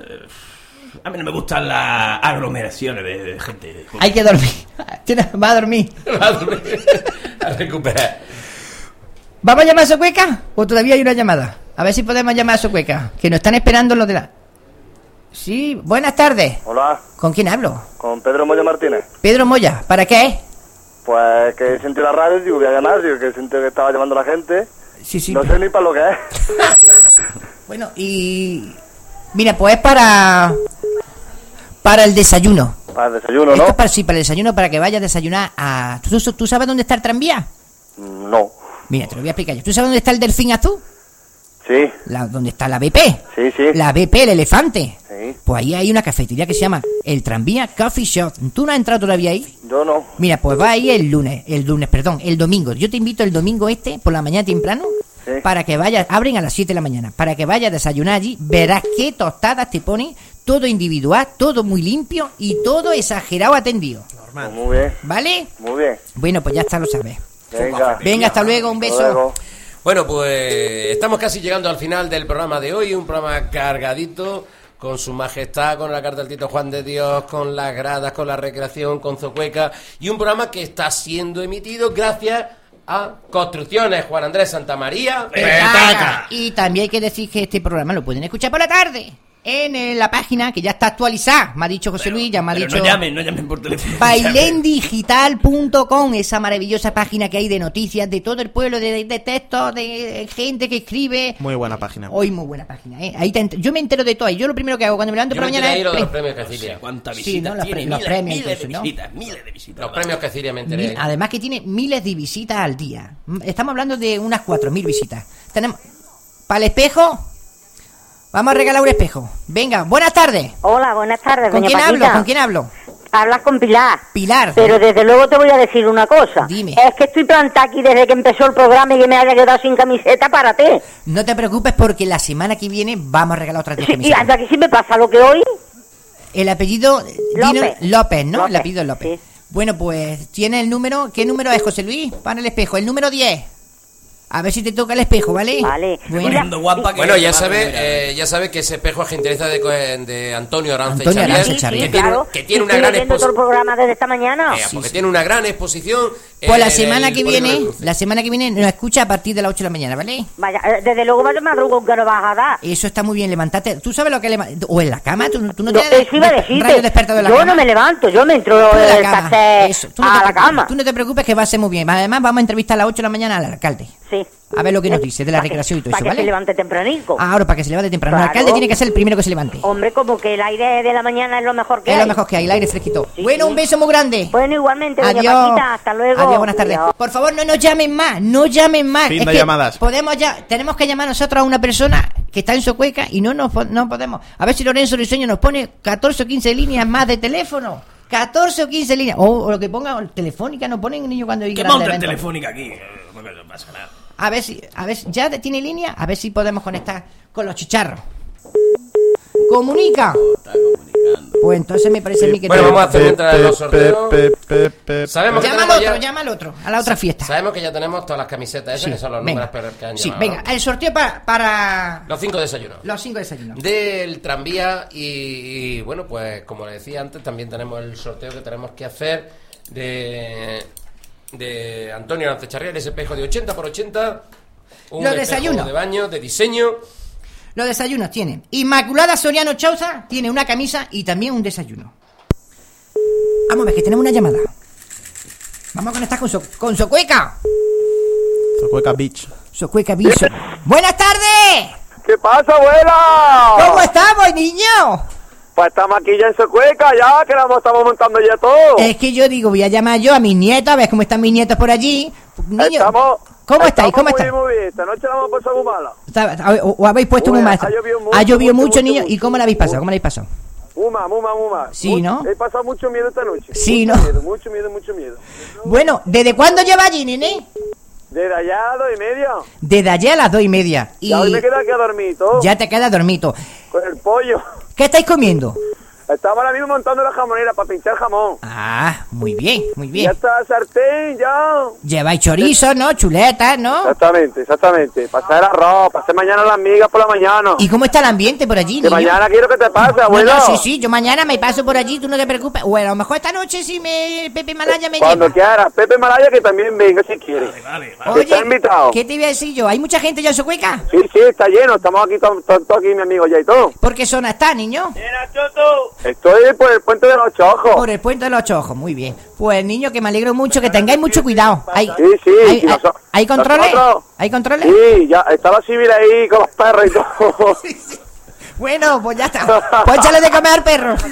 a mí no me gustan las aglomeraciones de, de gente. Hay que dormir. Tienes- Va a dormir. Va a dormir. A recuperar. ¿Vamos a llamar a Socueca? ¿O todavía hay una llamada? A ver si podemos llamar a Socueca. Que nos están esperando los de la... Sí, buenas tardes. Hola, ¿Con quién hablo? con Pedro Moya Martínez. Pedro Moya. ¿Para qué? Pues que sentí la radio, digo, voy a llamar, digo, que sentí que estaba llamando a la gente. Sí, sí. No sé ni para lo que es. Bueno, y... Mira, pues es para... Para el desayuno. Para el desayuno, Esto ¿no? es para, sí, para el desayuno, para que vayas a desayunar a... ¿Tú, tú, tú sabes dónde está el tranvía? No. Mira, te lo voy a explicar yo. ¿Tú sabes dónde está el delfín azul? Sí. La, ¿Dónde está la B P? Sí, sí. La B P, el elefante. Sí. Pues ahí hay una cafetería que se llama El Tranvía Coffee Shop. ¿Tú no has entrado todavía ahí? Yo no. Mira, pues va ahí el lunes, el lunes, perdón, el domingo. Yo te invito el domingo este, por la mañana temprano, Sí. para que vayas, abren a las siete de la mañana, para que vayas a desayunar allí, verás qué tostadas te ponen, todo individual, todo muy limpio y todo exagerado atendido. Pues muy bien. ¿Vale? Muy bien. Bueno, pues ya está, lo sabes. Venga. Venga, hasta luego, un beso. Hasta luego. Bueno, pues estamos casi llegando al final del programa de hoy, un programa cargadito, con su majestad, con la carta del Tito Juan de Dios, con las gradas, con la recreación, con Zocueca, y un programa que está siendo emitido gracias a Construcciones Juan Andrés Santamaría. Petaca. Y también hay que decir que este programa lo pueden escuchar por la tarde en eh, la página que ya está actualizada. Me ha dicho José Luis, ya me ha Pero dicho... no llamen, no llamen por teléfono. Bailén Digital punto com, esa maravillosa página que hay de noticias de todo el pueblo, de, de textos, de gente que escribe. Muy buena página. Hoy muy buena página, ¿eh? Ahí te ent- yo me entero de todo. Y yo lo primero que hago cuando me levanto Yo por la me mañana enteré ahí lo de es... los premios Cecilia. ¿Cuántas Sí, visitas ¿no? Los, tiene? pre- los Miles, premios y todo miles eso, de ¿no? visitas, miles de visitas. Los premios Cecilia me enteré. Mil- además que tiene miles de visitas al día. Mm, Estamos hablando de unas cuatro mil visitas. Tenemos... ¿Para el espejo? Vamos a regalar un espejo. Venga, buenas tardes. Hola, buenas tardes, ¿Con doña quién Paquita. hablo? ¿Con quién hablo? Hablas con Pilar. Pilar. Pero desde luego te voy a decir una cosa. Dime. Es que estoy plantada aquí desde que empezó el programa y que me haya quedado sin camiseta, párate. No te preocupes porque la semana que viene vamos a regalar otras diez Sí, y camisetas. hasta aquí sí me pasa lo que hoy. El apellido Dino- López. López, ¿no? López, El apellido es López. Bueno, pues tiene el número. ¿Qué número es, José Luis? Para el espejo. El número diez. A ver si te toca el espejo, ¿vale? Vale. Bueno, Bueno, ya sabe, eh, ya sabe que ese espejo es gentileza de, co- de Antonio Arance Antonio Charrier, Arance que Charrier. tiene, Claro, que tiene si una estoy gran leyendo todo el exposición. programa desde esta mañana. Porque tiene una gran exposición. Pues la en semana el que Polígono viene, del Cruce. la semana que viene nos escucha a partir de las ocho de la mañana, ¿vale? Vaya, eh, desde luego vaya madrugón que no vas a dar. Eso está muy bien, levantarte. ¿Tú sabes lo que leva- o en la cama? ¿Tú, tú no Yo, tienes eso iba a un decirte. radio despertador en la Yo cama? no me levanto, yo me entro Tú en la del cama. café Eso, tú no a te la preocupes, cama. Tú no te preocupes que va a ser muy bien. Además vamos a entrevistar a las ocho de la mañana al alcalde. Sí. A ver lo que nos dice de la recreación y todo Para eso, que ¿vale? se levante tempranico. Ahora para que se levante temprano. El Claro. alcalde tiene que ser el primero que se levante. Hombre, como que el aire de la mañana es lo mejor que Es hay. lo mejor que hay, el aire fresquito. Sí, Bueno, sí. un beso muy grande. Bueno, igualmente, doña Adiós. Paquita, hasta luego. Adiós, buenas tardes. Adiós. Por favor, no nos llamen más, no llamen más. Fin Es de que llamadas. Podemos ya, tenemos que llamar nosotros a una persona que está en su cueca y no nos po- no podemos. A ver si Lorenzo Risueño nos pone catorce o quince líneas más de teléfono. catorce o quince líneas. O, o lo que ponga telefónica, no ponen niño cuando hay ¿Qué grandes monta eventos. telefónica aquí? Eh, No me pasa nada. A ver si, a ver, si- ya tiene línea, a ver si podemos conectar con los chicharros. Comunica. Pues entonces me parece a mí que Bueno, te- vamos a hacer mientras los sorteos. Pe, pe, pe, Sabemos que Llama al tenemos otro, ya- llama al otro, a la otra fiesta. Sabemos que ya tenemos todas las camisetas esas, Sí, que son los venga. números peores que han Sí, llamado. venga, el sorteo para, para Los cinco desayunos. los cinco desayunos. Del tranvía y, y, bueno, pues como le decía antes, también tenemos el sorteo que tenemos que hacer de, de Antonio Arance Charrier, ese espejo de ochenta por ochenta, un Los espejo desayunos. de baño, de diseño. Los desayunos tienen. Inmaculada Soriano Chauza tiene una camisa y también un desayuno. Vamos a ver que tenemos una llamada. Vamos a conectar con su, con su cueca. Zocueca Beach. Su cueca bicho. ¡Buenas tardes! ¿Qué pasa, abuela? ¿Cómo estamos, niño? Pues estamos aquí ya en Secueca, ya, que la estamos montando ya todo. Es que yo digo, voy a llamar yo a mis nietos, a ver cómo están mis nietos por allí. Niño, Estamos, ¿cómo estáis? estamos ¿Cómo muy estáis? bien, muy bien. Esta noche la hemos pasado muy mala. Está- ¿O, o habéis puesto Uy, muy mal? ha llovido mucho, Ha llovido mucho, mucho, mucho, niño. ¿Y mucho. cómo la habéis pasado? ¿Cómo la habéis pasado? Muy mal, muy mal, muy mal. Sí, Muy- ¿no? He pasado mucho miedo esta noche. Sí, mucho ¿no? Miedo, mucho miedo, mucho miedo. Bueno, ¿desde cuándo lleva allí, nene? Desde allá a dos y media. Desde ayer a las dos y media. Y Ya hoy me quedo aquí a dormir todo. ya te queda dormito. Con el pollo. ¿Qué estáis comiendo? Estamos ahora mismo montando la jamonera para pinchar jamón. Ah, muy bien, muy Ya bien. está sartén, ya. Lleváis chorizo, ¿no? Chuletas, ¿no? Exactamente, exactamente. Para hacer arroz, para hacer mañana las migas por la mañana. ¿Y cómo está el ambiente por allí, Que niño? mañana quiero que te pase, No, abuelo. no, sí, sí, yo mañana me paso por allí, tú no te preocupes. Bueno, a lo mejor esta noche sí me Pepe Malaya me Cuando lleva. quieras. Pepe Malaya que también venga si quiere. Que está invitado. ¿qué te iba a decir yo? ¿Hay mucha gente ya en su cueca? Sí, sí, está lleno. Estamos aquí, todos aquí, mi amigo ya y todo. ¿Por qué zona está, niño? Estoy por el puente de los ocho ojos. Por el puente de los ocho ojos, muy bien. Pues niño, que me alegro mucho, que tengáis mucho cuidado. ¿Hay, Sí, sí. hay, sí, hay- noso- hay controles? nosotros- ¿Hay controles? Sí, ya está la civil ahí con los perros y todo. Bueno, pues ya está. Pues échale de comer al perro.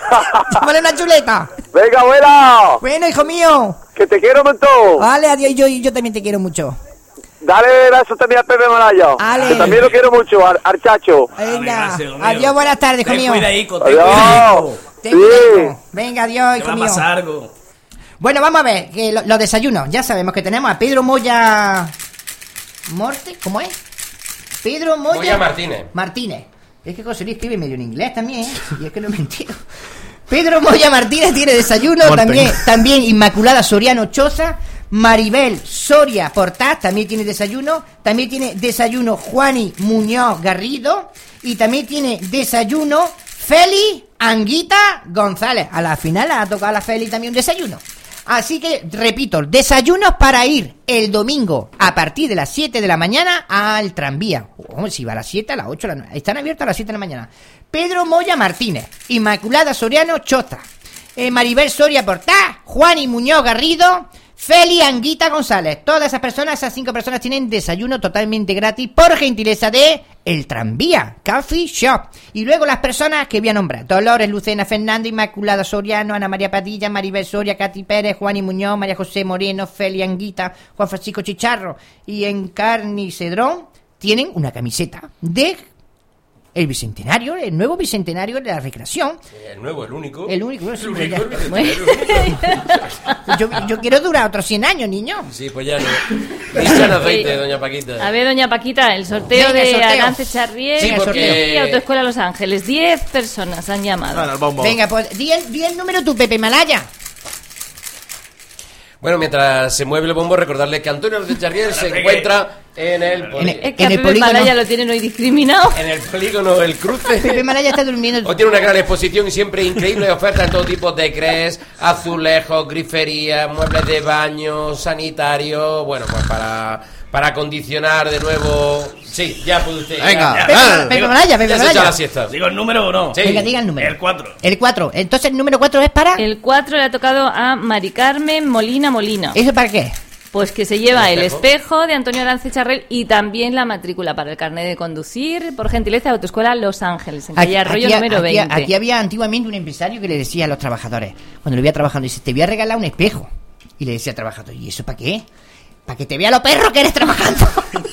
Llámale una chuleta. Venga, abuela. Bueno, hijo mío. Que te quiero un montón. Vale, adiós, yo, yo también te quiero mucho. Dale besos también a Pepe Malaya. Ale. Que también lo quiero mucho, al, al chacho. Venga, adiós, buenas tardes, hijo Ten mío. cuidadico, ten Adiós. cuidadico. Ten Sí. cuidadico. Venga, adiós, Te hijo va a mío. pasar algo. Bueno, vamos a ver, que lo- los desayunos. Ya sabemos que tenemos a Pedro Moya... ¿Morte? ¿Cómo es? Pedro Moya... Moya Martínez. Martínez. Es que José Luis escribe medio en inglés también, ¿eh? Y es que no es mentira. Pedro Moya Martínez tiene desayuno, Morten. también, también Inmaculada Soriano Choza, Maribel Soria Portaz también tiene desayuno, también tiene desayuno Juani Muñoz Garrido y también tiene desayuno Feli Anguita González. A la final ha tocado a la Feli también un desayuno. Así que, repito, desayunos para ir el domingo a partir de las siete de la mañana al tranvía. Oh, si va a las siete, a las ocho, a las nueve. Están abiertos a las siete de la mañana. Pedro Moya Martínez, Inmaculada Soriano Chota, eh, Maribel Soria Portá, Juan y Muñoz Garrido, Feli Anguita González. Todas esas personas, esas cinco personas tienen desayuno totalmente gratis por gentileza de El Tranvía Coffee Shop. Y luego las personas que voy a nombrar: Dolores Lucena Fernández, Inmaculada Soriano, Ana María Padilla, Maribel Soria, Katy Pérez, Juan y Muñoz, María José Moreno, Feli Anguita, Juan Francisco Chicharro y Encarni Cedrón tienen una camiseta de el bicentenario, el nuevo bicentenario de la recreación. El nuevo, el único. El único, el sí, único, ya. el bicentenario. Yo, yo quiero durar otros cien años, niño. Sí, pues ya no. Dice aceite, doña Paquita. A ver, doña Paquita, el sorteo Venga, de sorteo. Arance Charrier Sí, porque- y Autoescuela Los Ángeles. Diez personas han llamado. Bueno, el bombo. Venga, pues di el, di el número tú, Pepe Malaya. Bueno, mientras se mueve el bombo, recordarles que Antonio de Charrier se encuentra en el, poli- En el- Es que En a el Pepe polígono. Malaya lo tienen hoy discriminado. en el polígono El Cruce. Pepe Malaya está durmiendo. Hoy tiene una gran exposición y siempre increíbles ofertas en todo tipo de crés, azulejos, grifería, muebles de baño, sanitario, bueno, pues para, para acondicionar de nuevo. Sí, ya puede usted. Venga. ya, Pepe, Ah, Pepe Malaya, Pepe ya se echa Malaya. la siesta. ¿Digo el número o no? Sí. Venga, diga el número. El cuatro. El cuatro. Entonces el número cuatro es para... El cuatro le ha tocado a Mari Carmen Molina Molina. ¿Eso para qué? Pues que se lleva ¿El el espejo? espejo de Antonio Arance Charrel y también la matrícula para el carnet de conducir por gentileza de Autoescuela Los Ángeles, en calle Arroyo número aquí- veinte. aquí había antiguamente un empresario que le decía a los trabajadores, cuando lo veía trabajando, dice, te voy a regalar un espejo. Y le decía al trabajador, ¿y eso para qué? Para que te vea lo perro que eres trabajando.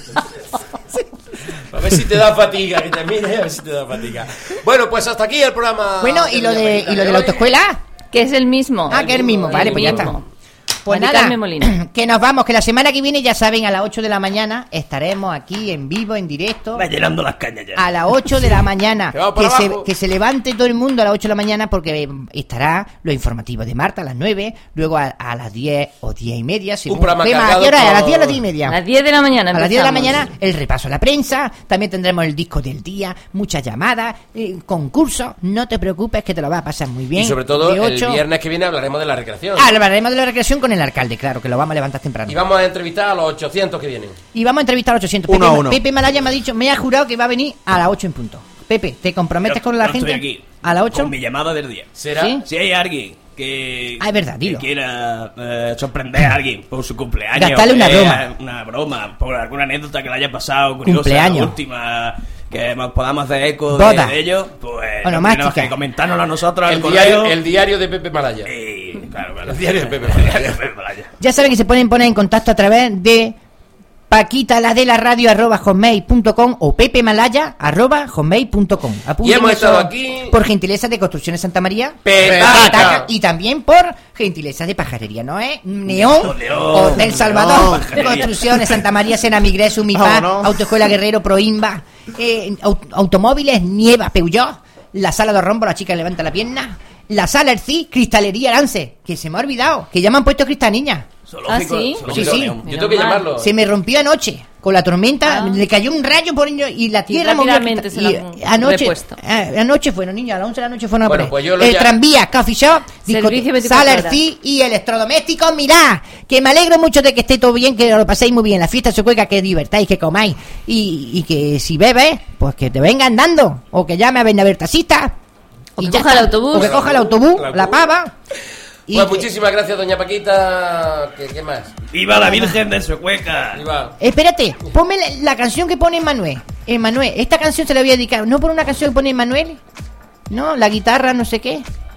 A ver si te da fatiga, que te mire, a ver si te da fatiga. Bueno, pues hasta aquí el programa. Bueno, ¿y lo Doña de, Paquita y lo de hoy. la autoescuela? Que es el mismo. Ah, que es el mismo, El vale, pues ya mismo. está. Pues Mari nada, Carmen Molina. que nos vamos, que la semana que viene, ya saben, a las ocho de la mañana estaremos aquí en vivo, en directo. Va llenando las cañas ya. A las ocho de la mañana. Que vamos Que para se, abajo. que se levante todo el mundo a las ocho de la mañana porque estará lo informativo de Marta a las nueve, luego a, a las diez o diez y media. según programa vemos. ¿A cargado qué hora? ¿A las con- diez o a las diez y media? A las diez de la mañana A las diez de la empezamos. mañana el repaso a la prensa, también tendremos el disco del día, muchas llamadas, eh, concursos, no te preocupes que te lo vas a pasar muy bien. Y sobre todo, De el ocho- viernes que viene hablaremos de la recreación. Ah, hablaremos de la recreación con el alcalde, claro, que lo vamos a levantar temprano. Y vamos a entrevistar a los ochocientos que vienen. Y vamos a entrevistar a ochocientos. Uno Pepe, a uno. Pepe Malaya me ha dicho, me ha jurado que va a venir a las ocho en punto. Pepe, ¿te comprometes Yo- con la yo gente? estoy aquí. ¿A las ocho? Con mi llamada del día. ¿Será? ¿Sí? Si hay alguien que, Ah, es verdad, dilo. que quiera eh, sorprender a alguien por su cumpleaños, Gastarle una eh, broma. una broma, por alguna anécdota que le haya pasado curiosa, Cumpleaños. última, que nos podamos hacer eco Boda. de, de ello, pues Onomástica. tenemos que comentárnoslo a nosotros al El correo. diario, el diario de Pepe Malaya. Y, claro, claro. El diario de Pepe Malaya. Pepe Malaya. Ya saben que se pueden poner en contacto a través de paquitaladela.radio arroba hotmail punto com o pepemalaya arroba hotmail punto com. Apunten Y hemos eso estado aquí- por gentileza de Construcciones Santa María Petaca. Petaca, y también por gentileza de Pajarería Noé, Neón, Neón. Hotel Salvador, Neón. Construcciones Santa María, Senamigré, Sumipá, Vámonos. Autoescuela Guerrero, Proimba, eh, au- Automóviles, Nieva, Peugeot, la Sala de Rombo, la chica levanta la pierna, la Sala Ercí, Cristalería Arance, que se me ha olvidado, que ya me han puesto cristal, niña. Zoológico, ¿Ah, sí? zoológico Sí, sí. Neón. Yo tengo que llamarlo. Se me rompió anoche con la tormenta, Ah. le cayó un rayo por ello y la tierra movió. rápidamente se lo y han anoche, repuesto. eh, anoche fueron, niños, a las once de la noche fueron a Bueno, por pues él. yo lo el ya- tranvía, coffee shop, Servicio discote- veinticuatro sala horas. Ercí y electrodomésticos. Mirad, que me alegro mucho de que esté todo bien, que lo paséis muy bien. La fiesta se cueca, que divertáis, que comáis y, y que si bebes, pues que te venga andando o que llame a Bernabé Taxista. O y que ya coja el está. autobús. O que coja el autobús, El la autobús. pava. Y Pues que- muchísimas gracias, doña Paquita. ¿Qué, qué más? ¡Viva la Virgen de Suecueca! Ahí va. Espérate, ponme la, la canción que pone Manuel. Manuel, esta canción se la voy a dedicar. ¿No por una canción que pone Manuel? No, la guitarra, no sé qué.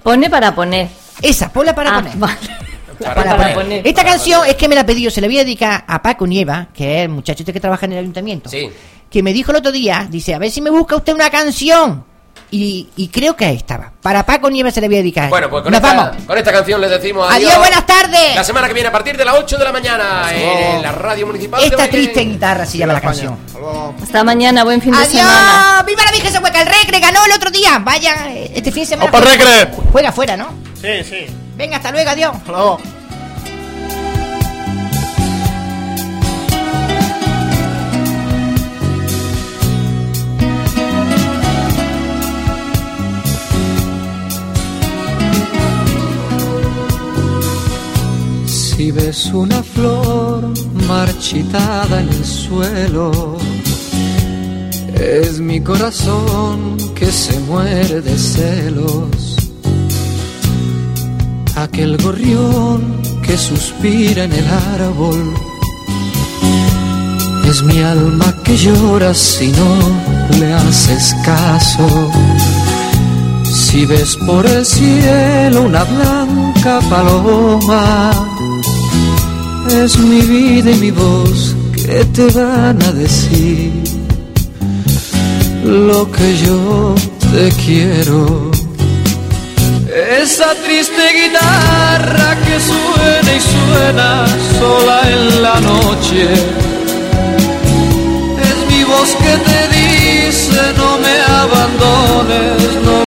Pone para poner. Esa, ponla para Ah, poner. vale. Para, Para poner. poner. Esta canción es que me la pedí, se la voy a dedicar a Paco Nieva, que es el muchacho este que trabaja en el ayuntamiento. Sí. Que me dijo el otro día, dice, a ver si me busca usted una canción. Y, y creo que ahí estaba. Para Paco Nieva se la voy a dedicar. Bueno, pues con Nos esta, vamos. con esta canción les decimos adiós. Adiós, buenas tardes. La semana que viene a partir de las ocho de la mañana en la radio municipal de Esta Bailén. triste guitarra se llama la canción. Hasta mañana, buen fin de Adiós. semana. ¡Viva la Virgen! Se hueca el Recre, ganó el otro día. Vaya, este fin de semana. ¡Opa, juega- Recre! Juega afuera, ¿no? Sí, sí. Venga, hasta luego, adiós. Hasta luego. Si ves una flor marchitada en el suelo, es mi corazón que se muere de celos. Aquel gorrión que suspira en el árbol, es mi alma que llora si no le haces caso. Si ves por el cielo una blanca paloma, es mi vida y mi voz que te van a decir lo que yo te quiero. Esa triste guitarra que suena y suena sola en la noche, es mi voz que te dice no me abandones, no